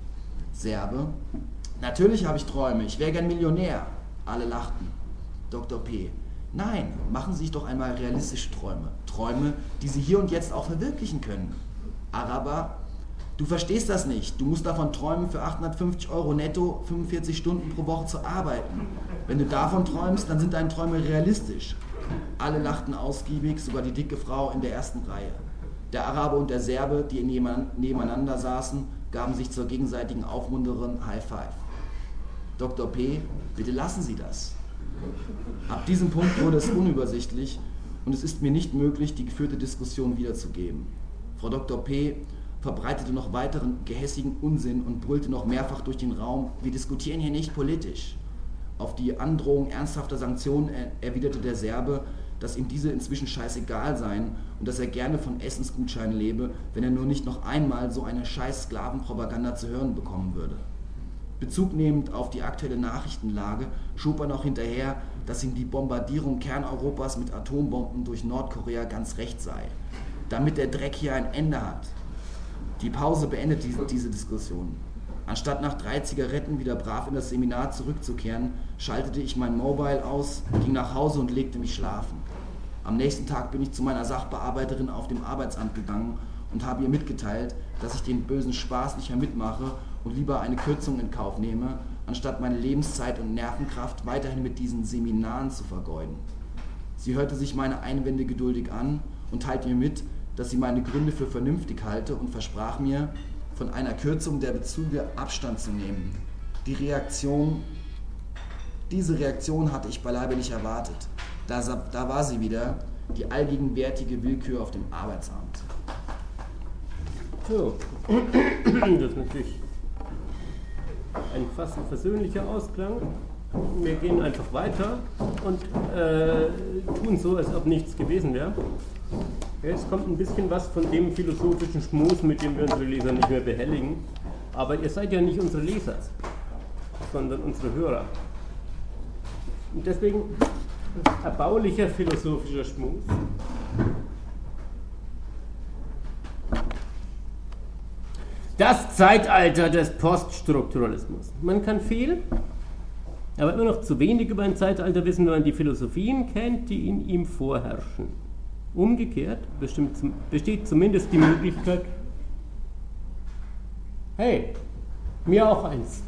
Serbe: Natürlich habe ich Träume, ich wäre gern Millionär. Alle lachten. Dr. P.: Nein, machen Sie sich doch einmal realistische Träume. Träume, die Sie hier und jetzt auch verwirklichen können. Araber: Du verstehst das nicht. Du musst davon träumen, für 850 Euro netto 45 Stunden pro Woche zu arbeiten. Wenn du davon träumst, dann sind deine Träume realistisch. Alle lachten ausgiebig, sogar die dicke Frau in der ersten Reihe. Der Araber und der Serbe, die nebeneinander saßen, gaben sich zur gegenseitigen aufmunternden High Five. Dr. P., bitte lassen Sie das. Ab diesem Punkt wurde es unübersichtlich und es ist mir nicht möglich, die geführte Diskussion wiederzugeben. Frau Dr. P. verbreitete noch weiteren gehässigen Unsinn und brüllte noch mehrfach durch den Raum, wir diskutieren hier nicht politisch. Auf die Androhung ernsthafter Sanktionen erwiderte der Serbe, dass ihm diese inzwischen scheißegal seien und dass er gerne von Essensgutscheinen lebe, wenn er nur nicht noch einmal so eine scheiß Sklavenpropaganda zu hören bekommen würde. Bezug nehmend auf die aktuelle Nachrichtenlage schob er noch hinterher, dass ihm die Bombardierung Kerneuropas mit Atombomben durch Nordkorea ganz recht sei, damit der Dreck hier ein Ende hat. Die Pause beendet diese Diskussion. Anstatt nach 3 Zigaretten wieder brav in das Seminar zurückzukehren, schaltete ich mein Mobile aus, ging nach Hause und legte mich schlafen. Am nächsten Tag bin ich zu meiner Sachbearbeiterin auf dem Arbeitsamt gegangen und habe ihr mitgeteilt, dass ich den bösen Spaß nicht mehr mitmache und lieber eine Kürzung in Kauf nehme, anstatt meine Lebenszeit und Nervenkraft weiterhin mit diesen Seminaren zu vergeuden. Sie hörte sich meine Einwände geduldig an und teilte mir mit, dass sie meine Gründe für vernünftig halte und versprach mir, von einer Kürzung der Bezüge Abstand zu nehmen. Diese Reaktion hatte ich beileibe nicht erwartet. Da war sie wieder, die allgegenwärtige Willkür auf dem Arbeitsamt. So, das ist natürlich ein fast versöhnlicher Ausklang. Wir gehen einfach weiter und tun so, als ob nichts gewesen wäre. Jetzt kommt ein bisschen was von dem philosophischen Schmus, mit dem wir unsere Leser nicht mehr behelligen. Aber ihr seid ja nicht unsere Leser, sondern unsere Hörer. Und deswegen erbaulicher philosophischer Schmus. Das Zeitalter des Poststrukturalismus. Man kann viel, aber immer noch zu wenig über ein Zeitalter wissen, wenn man die Philosophien kennt, die in ihm vorherrschen. Umgekehrt besteht zumindest die Möglichkeit, hey, mir auch eins.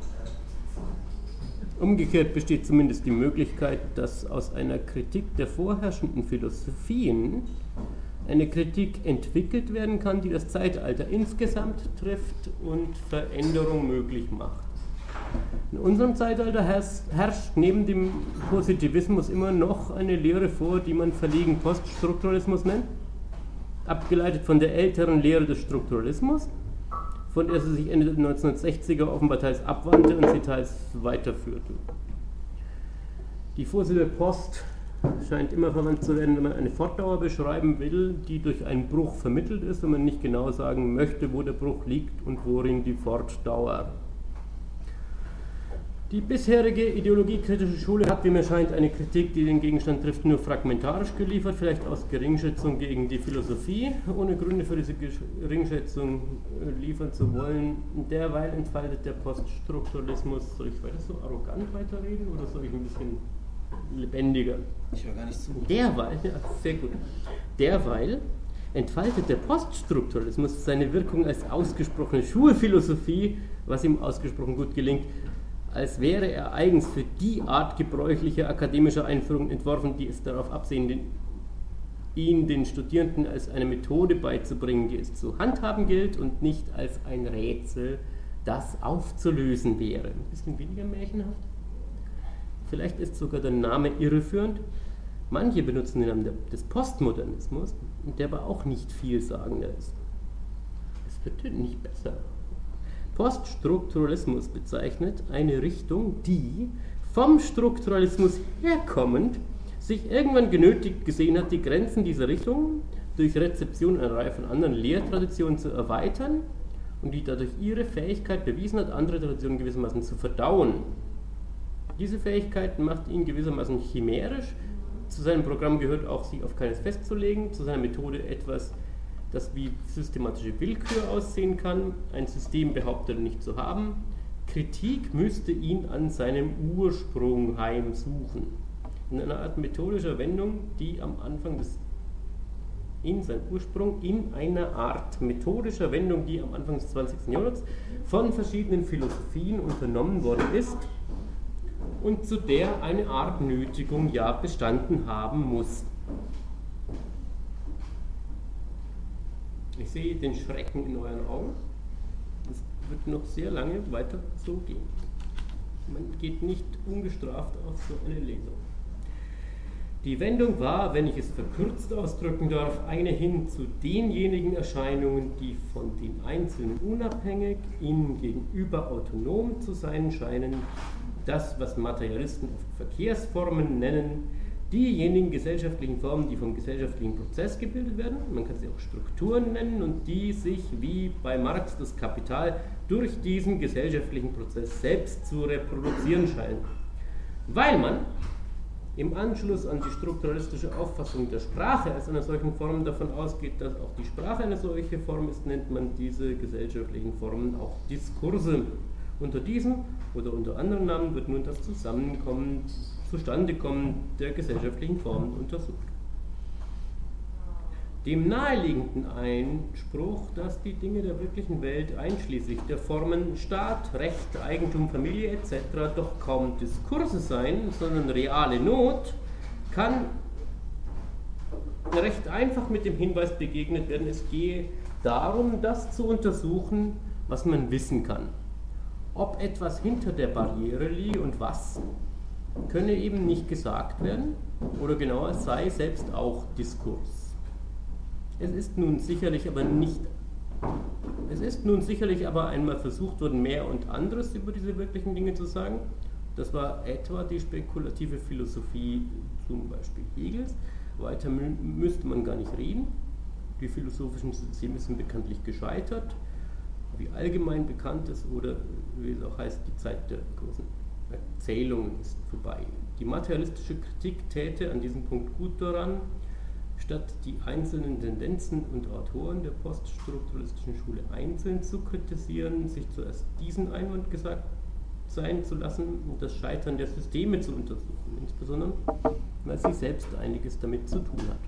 Umgekehrt besteht zumindest die Möglichkeit, dass aus einer Kritik der vorherrschenden Philosophien eine Kritik entwickelt werden kann, die das Zeitalter insgesamt trifft und Veränderung möglich macht. In unserem Zeitalter herrscht neben dem Positivismus immer noch eine Lehre vor, die man verlegen Poststrukturalismus nennt, abgeleitet von der älteren Lehre des Strukturalismus, von der sie sich Ende der 1960er offenbar teils abwandte und sie teils weiterführte. Die Vorsilbe Post scheint immer verwandt zu werden, wenn man eine Fortdauer beschreiben will, die durch einen Bruch vermittelt ist und man nicht genau sagen möchte, wo der Bruch liegt und worin die Fortdauer. Die bisherige ideologiekritische Schule hat, wie mir scheint, eine Kritik, die den Gegenstand trifft, nur fragmentarisch geliefert, vielleicht aus Geringschätzung gegen die Philosophie, ohne Gründe für diese Geringschätzung liefern zu wollen. Derweil entfaltet der Poststrukturalismus, soll ich weiter so arrogant weiterreden oder soll ich ein bisschen lebendiger? Ich höre gar nicht zu. Derweil, ja, sehr gut. Derweil entfaltet der Poststrukturalismus seine Wirkung als ausgesprochene Schulphilosophie, was ihm ausgesprochen gut gelingt, als wäre er eigens für die Art gebräuchlicher akademischer Einführung entworfen, die es darauf absehen, ihn den Studierenden als eine Methode beizubringen, die es zu handhaben gilt und nicht als ein Rätsel, das aufzulösen wäre. Ein bisschen weniger märchenhaft. Vielleicht ist sogar der Name irreführend. Manche benutzen den Namen des Postmodernismus, der aber auch nicht vielsagender ist. Es wird nicht besser. Poststrukturalismus bezeichnet eine Richtung, die vom Strukturalismus herkommend sich irgendwann genötigt gesehen hat, die Grenzen dieser Richtung durch Rezeption einer Reihe von anderen Lehrtraditionen zu erweitern und die dadurch ihre Fähigkeit bewiesen hat, andere Traditionen gewissermaßen zu verdauen. Diese Fähigkeit macht ihn gewissermaßen chimärisch. Zu seinem Programm gehört auch, sich auf keines festzulegen, zu seiner Methode etwas, das wie systematische Willkür aussehen kann. Ein System behauptet er nicht zu haben. Kritik müsste ihn an seinem Ursprung heimsuchen. In einer Art methodischer Wendung, die am Anfang des in seinem Ursprung in einer Art methodischer Wendung, die am Anfang des 20. Jahrhunderts von verschiedenen Philosophien unternommen worden ist und zu der eine Art Nötigung ja bestanden haben muss. Ich sehe den Schrecken in euren Augen. Es wird noch sehr lange weiter so gehen. Man geht nicht ungestraft auf so eine Lesung. Die Wendung war, wenn ich es verkürzt ausdrücken darf, eine hin zu denjenigen Erscheinungen, die von den Einzelnen unabhängig, ihnen gegenüber autonom zu sein scheinen, das, was Materialisten oft Verkehrsformen nennen, diejenigen gesellschaftlichen Formen, die vom gesellschaftlichen Prozess gebildet werden, man kann sie auch Strukturen nennen, und die sich, wie bei Marx das Kapital, durch diesen gesellschaftlichen Prozess selbst zu reproduzieren scheinen. Weil man im Anschluss an die strukturalistische Auffassung der Sprache als einer solchen Form davon ausgeht, dass auch die Sprache eine solche Form ist, nennt man diese gesellschaftlichen Formen auch Diskurse. Unter diesem oder unter anderen Namen wird nun das Zustandekommen der gesellschaftlichen Formen untersucht. Dem naheliegenden Einspruch, dass die Dinge der wirklichen Welt einschließlich der Formen Staat, Recht, Eigentum, Familie etc. doch kaum Diskurse sein, sondern reale Not, kann recht einfach mit dem Hinweis begegnet werden, es gehe darum, das zu untersuchen, was man wissen kann. Ob etwas hinter der Barriere liege und was, könne eben nicht gesagt werden, oder genauer, es sei selbst auch Diskurs. Es ist nun sicherlich aber einmal versucht worden, mehr und anderes über diese wirklichen Dinge zu sagen. Das war etwa die spekulative Philosophie zum Beispiel Hegels. Weiter müsste man gar nicht reden. Die philosophischen Systeme sind bekanntlich gescheitert. Wie allgemein bekannt ist, oder wie es auch heißt, die Zeit der großen Erzählungen ist vorbei. Die materialistische Kritik täte an diesem Punkt gut daran, statt die einzelnen Tendenzen und Autoren der poststrukturalistischen Schule einzeln zu kritisieren, sich zuerst diesen Einwand gesagt sein zu lassen und das Scheitern der Systeme zu untersuchen, insbesondere weil sie selbst einiges damit zu tun hat.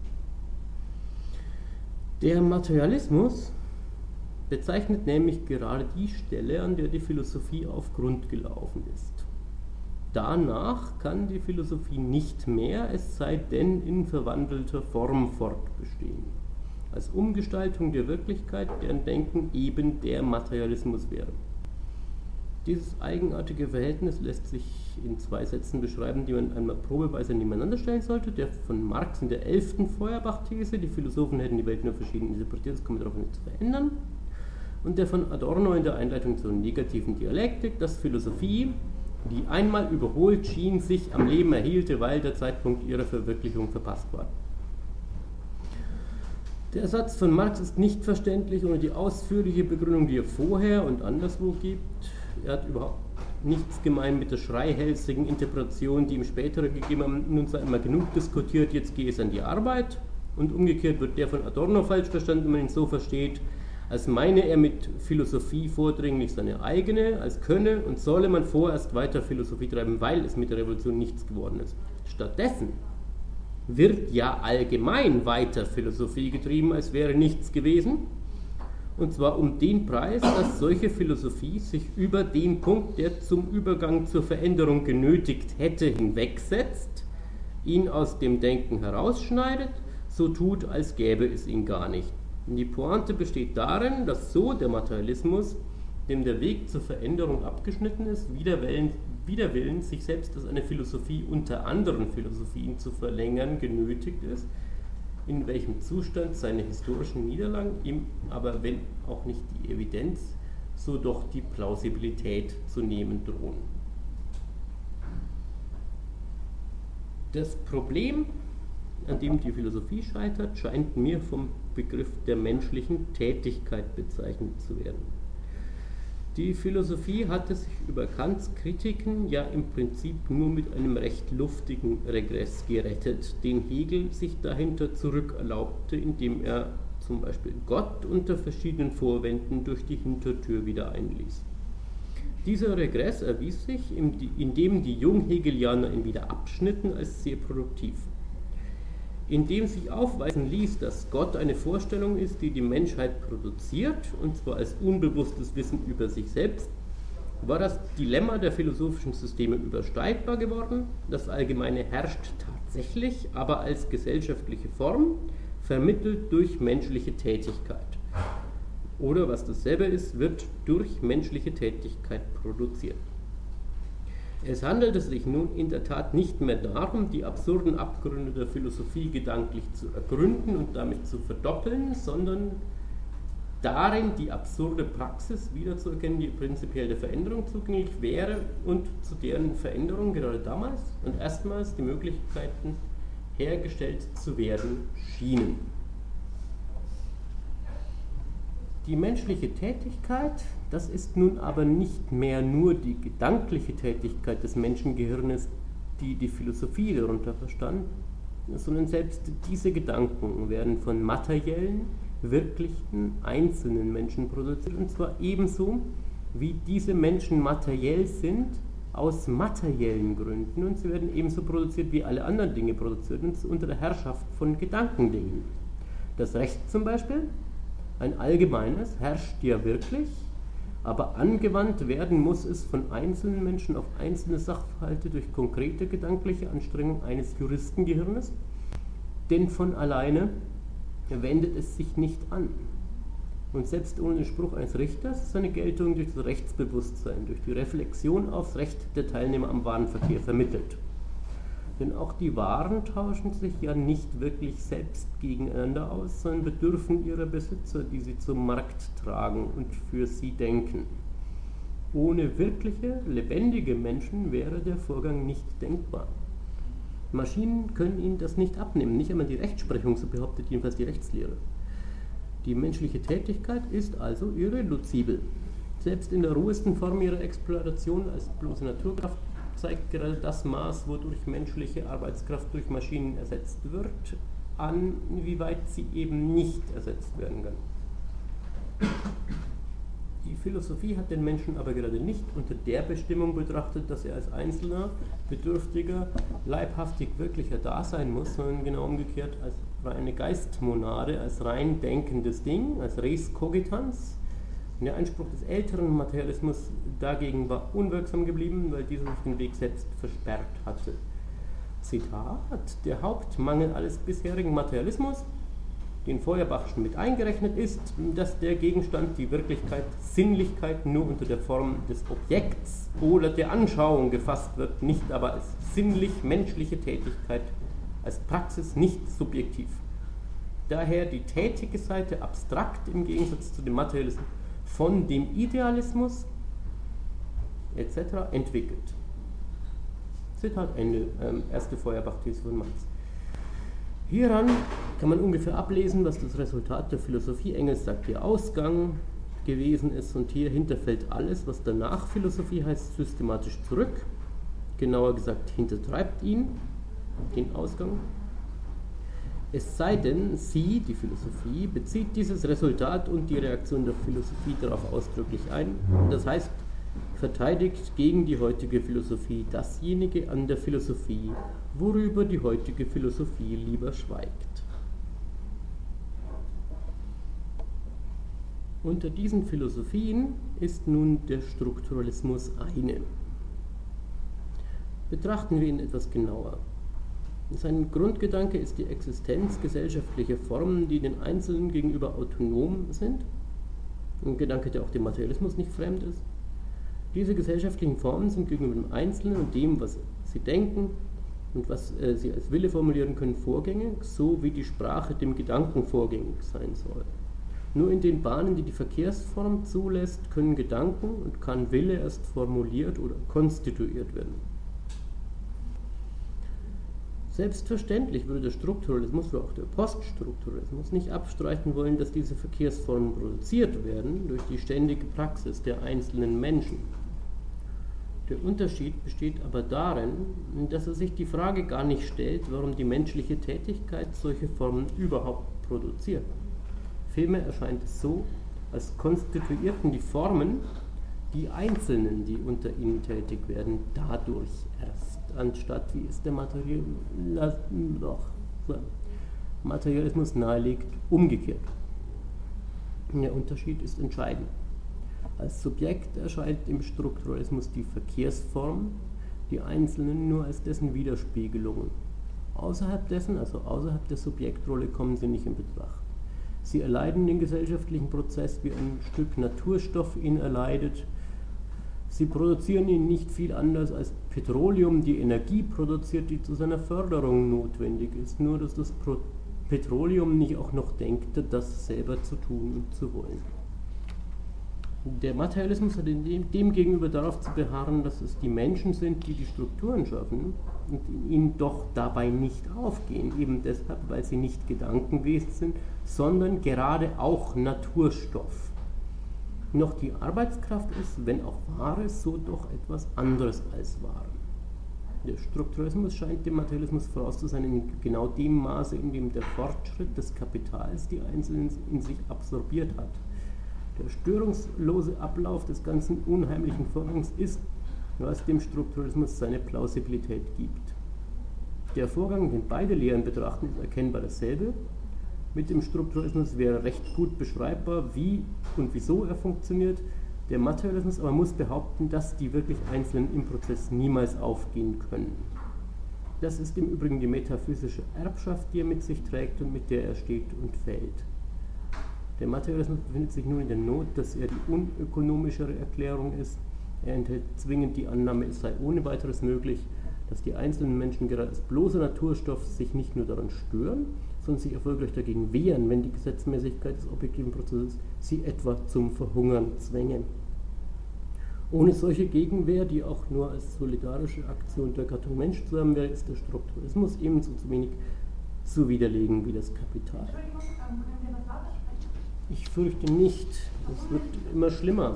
Der Materialismus bezeichnet nämlich gerade die Stelle, an der die Philosophie auf Grund gelaufen ist. Danach kann die Philosophie nicht mehr, es sei denn in verwandelter Form fortbestehen, als Umgestaltung der Wirklichkeit, deren Denken eben der Materialismus wäre. Dieses eigenartige Verhältnis lässt sich in 2 Sätzen beschreiben, die man einmal probeweise nebeneinander stellen sollte. Der von Marx in der 11. Feuerbach-These, die Philosophen hätten die Welt nur verschieden interpretiert, das kann man darauf nicht verändern. Und der von Adorno in der Einleitung zur negativen Dialektik, dass Philosophie, die einmal überholt schien, sich am Leben erhielte, weil der Zeitpunkt ihrer Verwirklichung verpasst war. Der Satz von Marx ist nicht verständlich ohne die ausführliche Begründung, die er vorher und anderswo gibt. Er hat überhaupt nichts gemein mit der schreihälsigen Interpretation, die ihm spätere gegeben haben, nun sei einmal genug diskutiert, jetzt gehe es an die Arbeit. Und umgekehrt wird der von Adorno falsch verstanden, wenn man ihn so versteht, als meine er mit Philosophie vordringlich seine eigene, als könne und solle man vorerst weiter Philosophie treiben, weil es mit der Revolution nichts geworden ist. Stattdessen wird ja allgemein weiter Philosophie getrieben, als wäre nichts gewesen, und zwar um den Preis, dass solche Philosophie sich über den Punkt, der zum Übergang zur Veränderung genötigt hätte, hinwegsetzt, ihn aus dem Denken herausschneidet, so tut, als gäbe es ihn gar nicht. Die Pointe besteht darin, dass so der Materialismus, dem der Weg zur Veränderung abgeschnitten ist, wider Willen sich selbst als eine Philosophie unter anderen Philosophien zu verlängern genötigt ist, in welchem Zustand seine historischen Niederlagen ihm aber, wenn auch nicht die Evidenz, so doch die Plausibilität zu nehmen drohen. Das Problem, an dem die Philosophie scheitert, scheint mir vom Begriff der menschlichen Tätigkeit bezeichnet zu werden. Die Philosophie hatte sich über Kants Kritiken ja im Prinzip nur mit einem recht luftigen Regress gerettet, den Hegel sich dahinter zurückerlaubte, indem er zum Beispiel Gott unter verschiedenen Vorwänden durch die Hintertür wieder einließ. Dieser Regress erwies sich, indem die Junghegelianer ihn wieder abschnitten, als sehr produktiv. Indem sich aufweisen ließ, dass Gott eine Vorstellung ist, die die Menschheit produziert, und zwar als unbewusstes Wissen über sich selbst, war das Dilemma der philosophischen Systeme übersteigbar geworden. Das Allgemeine herrscht tatsächlich, aber als gesellschaftliche Form, vermittelt durch menschliche Tätigkeit. Oder was dasselbe ist, wird durch menschliche Tätigkeit produziert. Es handelte sich nun in der Tat nicht mehr darum, die absurden Abgründe der Philosophie gedanklich zu ergründen und damit zu verdoppeln, sondern darin die absurde Praxis wiederzuerkennen, die prinzipiell der Veränderung zugänglich wäre und zu deren Veränderung gerade damals und erstmals die Möglichkeiten hergestellt zu werden schienen. Die menschliche Tätigkeit, das ist nun aber nicht mehr nur die gedankliche Tätigkeit des Menschengehirnes, die die Philosophie darunter verstand, sondern selbst diese Gedanken werden von materiellen, wirklichen, einzelnen Menschen produziert, und zwar ebenso, wie diese Menschen materiell sind, aus materiellen Gründen, und sie werden ebenso produziert, wie alle anderen Dinge produziert, und unter der Herrschaft von Gedankendingen. Das Recht zum Beispiel, ein allgemeines, herrscht ja wirklich, aber angewandt werden muss es von einzelnen Menschen auf einzelne Sachverhalte durch konkrete gedankliche Anstrengung eines Juristengehirnes, denn von alleine wendet es sich nicht an. Und selbst ohne den Spruch eines Richters ist seine Geltung durch das Rechtsbewusstsein, durch die Reflexion aufs Recht der Teilnehmer am Warenverkehr vermittelt. Denn auch die Waren tauschen sich ja nicht wirklich selbst gegeneinander aus, sondern bedürfen ihrer Besitzer, die sie zum Markt tragen und für sie denken. Ohne wirkliche, lebendige Menschen wäre der Vorgang nicht denkbar. Maschinen können ihnen das nicht abnehmen, nicht einmal die Rechtsprechung, so behauptet jedenfalls die Rechtslehre. Die menschliche Tätigkeit ist also irreduzibel. Selbst in der rohesten Form ihrer Exploration als bloße Naturkraft zeigt gerade das Maß, wodurch menschliche Arbeitskraft durch Maschinen ersetzt wird, an, wie weit sie eben nicht ersetzt werden kann. Die Philosophie hat den Menschen aber gerade nicht unter der Bestimmung betrachtet, dass er als einzelner, bedürftiger, leibhaftig wirklicher da sein muss, sondern genau umgekehrt als reine Geistmonade, als rein denkendes Ding, als res cogitans. Und der Einspruch des älteren Materialismus dagegen war unwirksam geblieben, weil dieser sich den Weg selbst versperrt hatte. Zitat: Der Hauptmangel alles bisherigen Materialismus, den Feuerbachschen mit eingerechnet ist, dass der Gegenstand, die Wirklichkeit, Sinnlichkeit nur unter der Form des Objekts oder der Anschauung gefasst wird, nicht aber als sinnlich-menschliche Tätigkeit, als Praxis nicht subjektiv. Daher die tätige Seite abstrakt im Gegensatz zu dem Materialismus von dem Idealismus etc. entwickelt. Zitat Ende, erste Feuerbach-These von Marx. Hieran kann man ungefähr ablesen, was das Resultat der Philosophie Engels sagt, ihr Ausgang gewesen ist, und hier hinterfällt alles, was danach Philosophie heißt, systematisch zurück. Genauer gesagt, hintertreibt ihn, den Ausgang. Es sei denn, sie, die Philosophie, bezieht dieses Resultat und die Reaktion der Philosophie darauf ausdrücklich ein. Das heißt, verteidigt gegen die heutige Philosophie dasjenige an der Philosophie, worüber die heutige Philosophie lieber schweigt. Unter diesen Philosophien ist nun der Strukturalismus eine. Betrachten wir ihn etwas genauer. Sein Grundgedanke ist die Existenz gesellschaftlicher Formen, die den Einzelnen gegenüber autonom sind. Ein Gedanke, der auch dem Materialismus nicht fremd ist. Diese gesellschaftlichen Formen sind gegenüber dem Einzelnen und dem, was sie denken und was sie als Wille formulieren können, vorgängig, so wie die Sprache dem Gedanken vorgängig sein soll. Nur in den Bahnen, die die Verkehrsform zulässt, können Gedanken und kann Wille erst formuliert oder konstituiert werden. Selbstverständlich würde der Strukturalismus oder auch der Poststrukturalismus nicht abstreiten wollen, dass diese Verkehrsformen produziert werden durch die ständige Praxis der einzelnen Menschen. Der Unterschied besteht aber darin, dass er sich die Frage gar nicht stellt, warum die menschliche Tätigkeit solche Formen überhaupt produziert. Vielmehr erscheint es so, als konstituierten die Formen die Einzelnen, die unter ihnen tätig werden, dadurch erst, anstatt, wie es der Materialismus nahelegt, umgekehrt. Der Unterschied ist entscheidend. Als Subjekt erscheint im Strukturalismus die Verkehrsform, die Einzelnen nur als dessen Widerspiegelungen. Außerhalb dessen, also außerhalb der Subjektrolle, kommen sie nicht in Betracht. Sie erleiden den gesellschaftlichen Prozess, wie ein Stück Naturstoff ihn erleidet, Sie produzieren ihn nicht viel anders als Petroleum die Energie produziert, die zu seiner Förderung notwendig ist. Nur, dass das Petroleum nicht auch noch denkt, das selber zu tun und zu wollen. Der Materialismus hat dem gegenüber darauf zu beharren, dass es die Menschen sind, die die Strukturen schaffen und ihnen doch dabei nicht aufgehen, eben deshalb, weil sie nicht Gedankenwesen sind, sondern gerade auch Naturstoff. Noch die Arbeitskraft ist, wenn auch Ware, so doch etwas anderes als Ware. Der Strukturalismus scheint dem Materialismus voraus zu sein in genau dem Maße, in dem der Fortschritt des Kapitals die Einzelnen in sich absorbiert hat. Der störungslose Ablauf des ganzen unheimlichen Vorgangs ist, was dem Strukturalismus seine Plausibilität gibt. Der Vorgang, den beide Lehren betrachten, ist erkennbar dasselbe. Mit dem Strukturalismus wäre recht gut beschreibbar, wie und wieso er funktioniert. Der Materialismus aber muss behaupten, dass die wirklich Einzelnen im Prozess niemals aufgehen können. Das ist im Übrigen die metaphysische Erbschaft, die er mit sich trägt und mit der er steht und fällt. Der Materialismus befindet sich nun in der Not, dass er die unökonomischere Erklärung ist. Er enthält zwingend die Annahme, es sei ohne weiteres möglich, dass die einzelnen Menschen gerade als bloßer Naturstoff sich nicht nur daran stören, sondern sich erfolgreich dagegen wehren, wenn die Gesetzmäßigkeit des objektiven Prozesses sie etwa zum Verhungern zwänge. Ohne solche Gegenwehr, die auch nur als solidarische Aktion der Gattung Mensch zu haben wäre, ist der Strukturalismus ebenso zu wenig zu widerlegen wie das Kapital. Ich fürchte nicht, es wird immer schlimmer.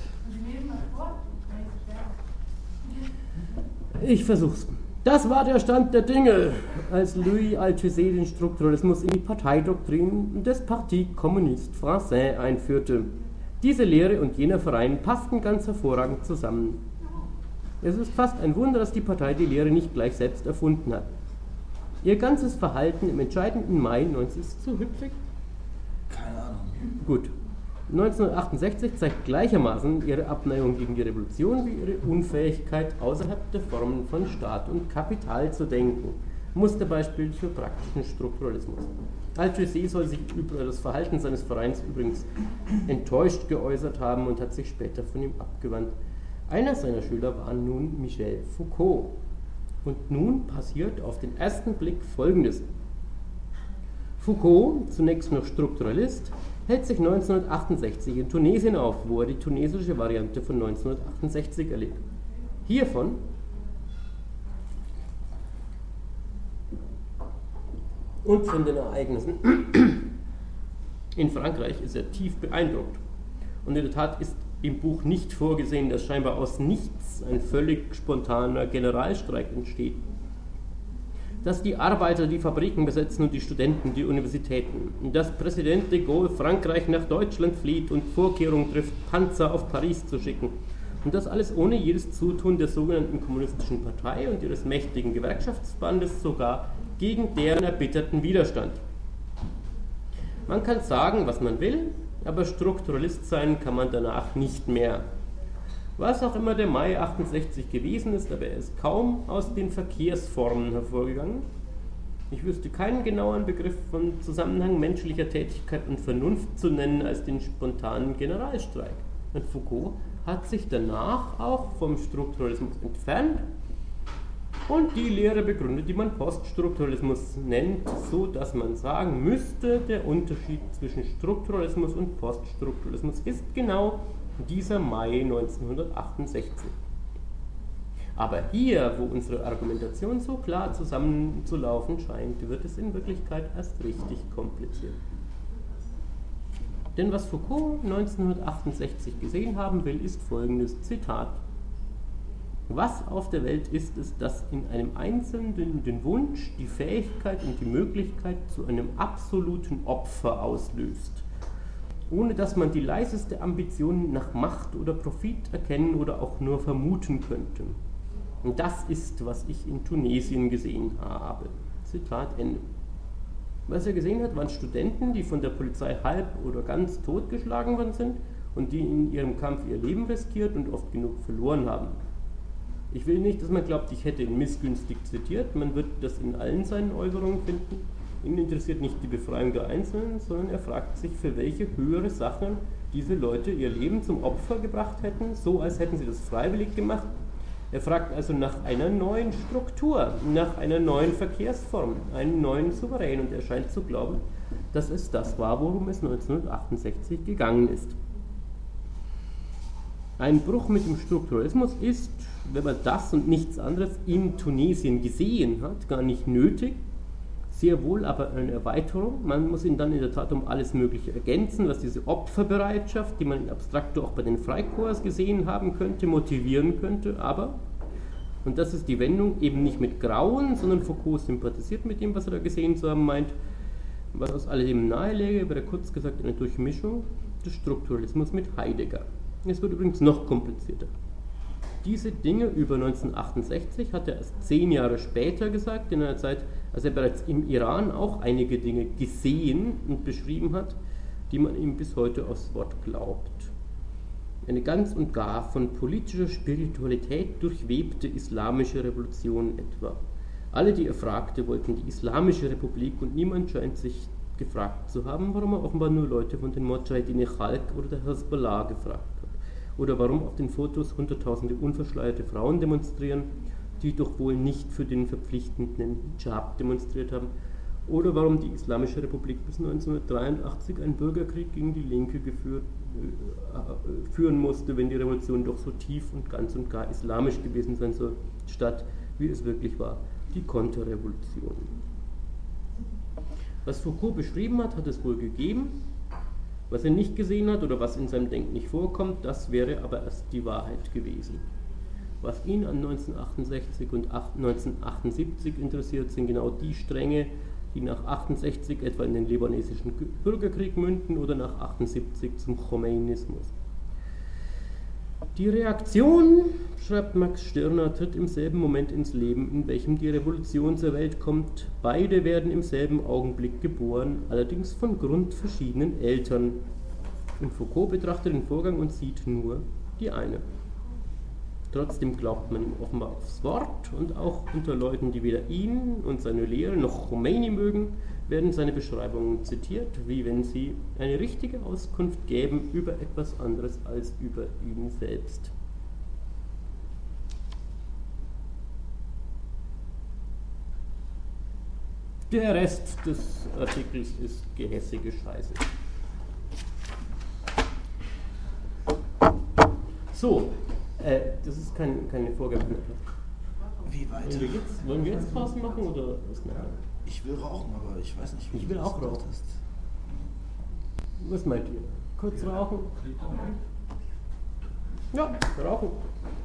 Ich versuch's. Das war der Stand der Dinge, als Louis Althusser den Strukturalismus in die Parteidoktrin des Parti Communiste Français einführte. Diese Lehre und jener Verein passten ganz hervorragend zusammen. Es ist fast ein Wunder, dass die Partei die Lehre nicht gleich selbst erfunden hat. Ihr ganzes Verhalten im entscheidenden Mai 19... Ist es zu hüpfig? Keine Ahnung. Gut. 1968 zeigt gleichermaßen ihre Abneigung gegen die Revolution wie ihre Unfähigkeit, außerhalb der Formen von Staat und Kapital zu denken. Musterbeispiel für praktischen Strukturalismus. Althusser soll sich über das Verhalten seines Vereins übrigens enttäuscht geäußert haben und hat sich später von ihm abgewandt. Einer seiner Schüler war nun Michel Foucault. Und nun passiert auf den ersten Blick Folgendes. Foucault, zunächst noch Strukturalist, hält sich 1968 in Tunesien auf, wo er die tunesische Variante von 1968 erlebt. Hiervon und von den Ereignissen in Frankreich ist er tief beeindruckt. Und in der Tat ist im Buch nicht vorgesehen, dass scheinbar aus nichts ein völlig spontaner Generalstreik entsteht. Dass die Arbeiter die Fabriken besetzen und die Studenten die Universitäten. Und dass Präsident de Gaulle Frankreich nach Deutschland flieht und Vorkehrungen trifft, Panzer auf Paris zu schicken. Und das alles ohne jedes Zutun der sogenannten Kommunistischen Partei und ihres mächtigen Gewerkschaftsbandes, sogar gegen deren erbitterten Widerstand. Man kann sagen, was man will, aber Strukturalist sein kann man danach nicht mehr. Was auch immer der Mai 68 gewesen ist, aber er ist kaum aus den Verkehrsformen hervorgegangen. Ich wüsste keinen genaueren Begriff von Zusammenhang menschlicher Tätigkeit und Vernunft zu nennen als den spontanen Generalstreik. Und Foucault hat sich danach auch vom Strukturalismus entfernt und die Lehre begründet, die man Poststrukturalismus nennt, so dass man sagen müsste, der Unterschied zwischen Strukturalismus und Poststrukturalismus ist genau dieser Mai 1968. Aber hier, wo unsere Argumentation so klar zusammenzulaufen scheint, wird es in Wirklichkeit erst richtig kompliziert. Denn was Foucault 1968 gesehen haben will, ist folgendes Zitat. Was auf der Welt ist es, das in einem Einzelnen den Wunsch, die Fähigkeit und die Möglichkeit zu einem absoluten Opfer auslöst, ohne dass man die leiseste Ambition nach Macht oder Profit erkennen oder auch nur vermuten könnte. Und das ist, was ich in Tunesien gesehen habe. Zitat Ende. Was er gesehen hat, waren Studenten, die von der Polizei halb oder ganz totgeschlagen worden sind und die in ihrem Kampf ihr Leben riskiert und oft genug verloren haben. Ich will nicht, dass man glaubt, ich hätte ihn missgünstig zitiert, man wird das in allen seinen Äußerungen finden. Ihn interessiert nicht die Befreiung der Einzelnen, sondern er fragt sich, für welche höhere Sachen diese Leute ihr Leben zum Opfer gebracht hätten, so als hätten sie das freiwillig gemacht. Er fragt also nach einer neuen Struktur, nach einer neuen Verkehrsform, einen neuen Souverän, und er scheint zu glauben, dass es das war, worum es 1968 gegangen ist. Ein Bruch mit dem Strukturalismus ist, wenn man das und nichts anderes in Tunesien gesehen hat, gar nicht nötig, sehr wohl aber eine Erweiterung. Man muss ihn dann in der Tat um alles Mögliche ergänzen, was diese Opferbereitschaft, die man in Abstrakto auch bei den Freikorps gesehen haben könnte, motivieren könnte, aber, und das ist die Wendung, eben nicht mit Grauen, sondern Foucault sympathisiert mit dem, was er da gesehen zu haben meint, was aus alledem nahelege, wäre kurz gesagt eine Durchmischung des Strukturalismus mit Heidegger. Es wird übrigens noch komplizierter. Diese Dinge über 1968 hat er erst 10 Jahre später gesagt, in einer Zeit, als er bereits im Iran auch einige Dinge gesehen und beschrieben hat, die man ihm bis heute aufs Wort glaubt. Eine ganz und gar von politischer Spiritualität durchwebte islamische Revolution etwa. Alle, die er fragte, wollten die Islamische Republik, und niemand scheint sich gefragt zu haben, warum er offenbar nur Leute von den Mujahideen Khalq oder der Hezbollah gefragt hat. Oder warum auf den Fotos hunderttausende unverschleierte Frauen demonstrieren, die doch wohl nicht für den verpflichtenden Hijab demonstriert haben. Oder warum die Islamische Republik bis 1983 einen Bürgerkrieg gegen die Linke führen musste, wenn die Revolution doch so tief und ganz und gar islamisch gewesen sein soll, statt, wie es wirklich war, die Konterrevolution. Was Foucault beschrieben hat, hat es wohl gegeben. Was er nicht gesehen hat oder was in seinem Denken nicht vorkommt, das wäre aber erst die Wahrheit gewesen. Was ihn an 1968 und 1978 interessiert, sind genau die Stränge, die nach 68 etwa in den libanesischen Bürgerkrieg münden oder nach 78 zum Khomeinismus. Die Reaktion, schreibt Max Stirner, tritt im selben Moment ins Leben, in welchem die Revolution zur Welt kommt. Beide werden im selben Augenblick geboren, allerdings von grundverschiedenen Eltern. Und Foucault betrachtet den Vorgang und sieht nur die eine. Trotzdem glaubt man ihm offenbar aufs Wort, und auch unter Leuten, die weder ihn und seine Lehre noch Khomeini mögen, werden seine Beschreibungen zitiert, wie wenn sie eine richtige Auskunft gäben über etwas anderes als über ihn selbst. Der Rest des Artikels ist gehässige Scheiße. So, das ist keine Vorgabe. Wie weiter? Wollen wir jetzt Pausen machen oder was? Ich will rauchen, aber ich weiß nicht, wie ich will auch rauchen. Hast. Was meint ihr? Kurz rauchen? Ja, rauchen.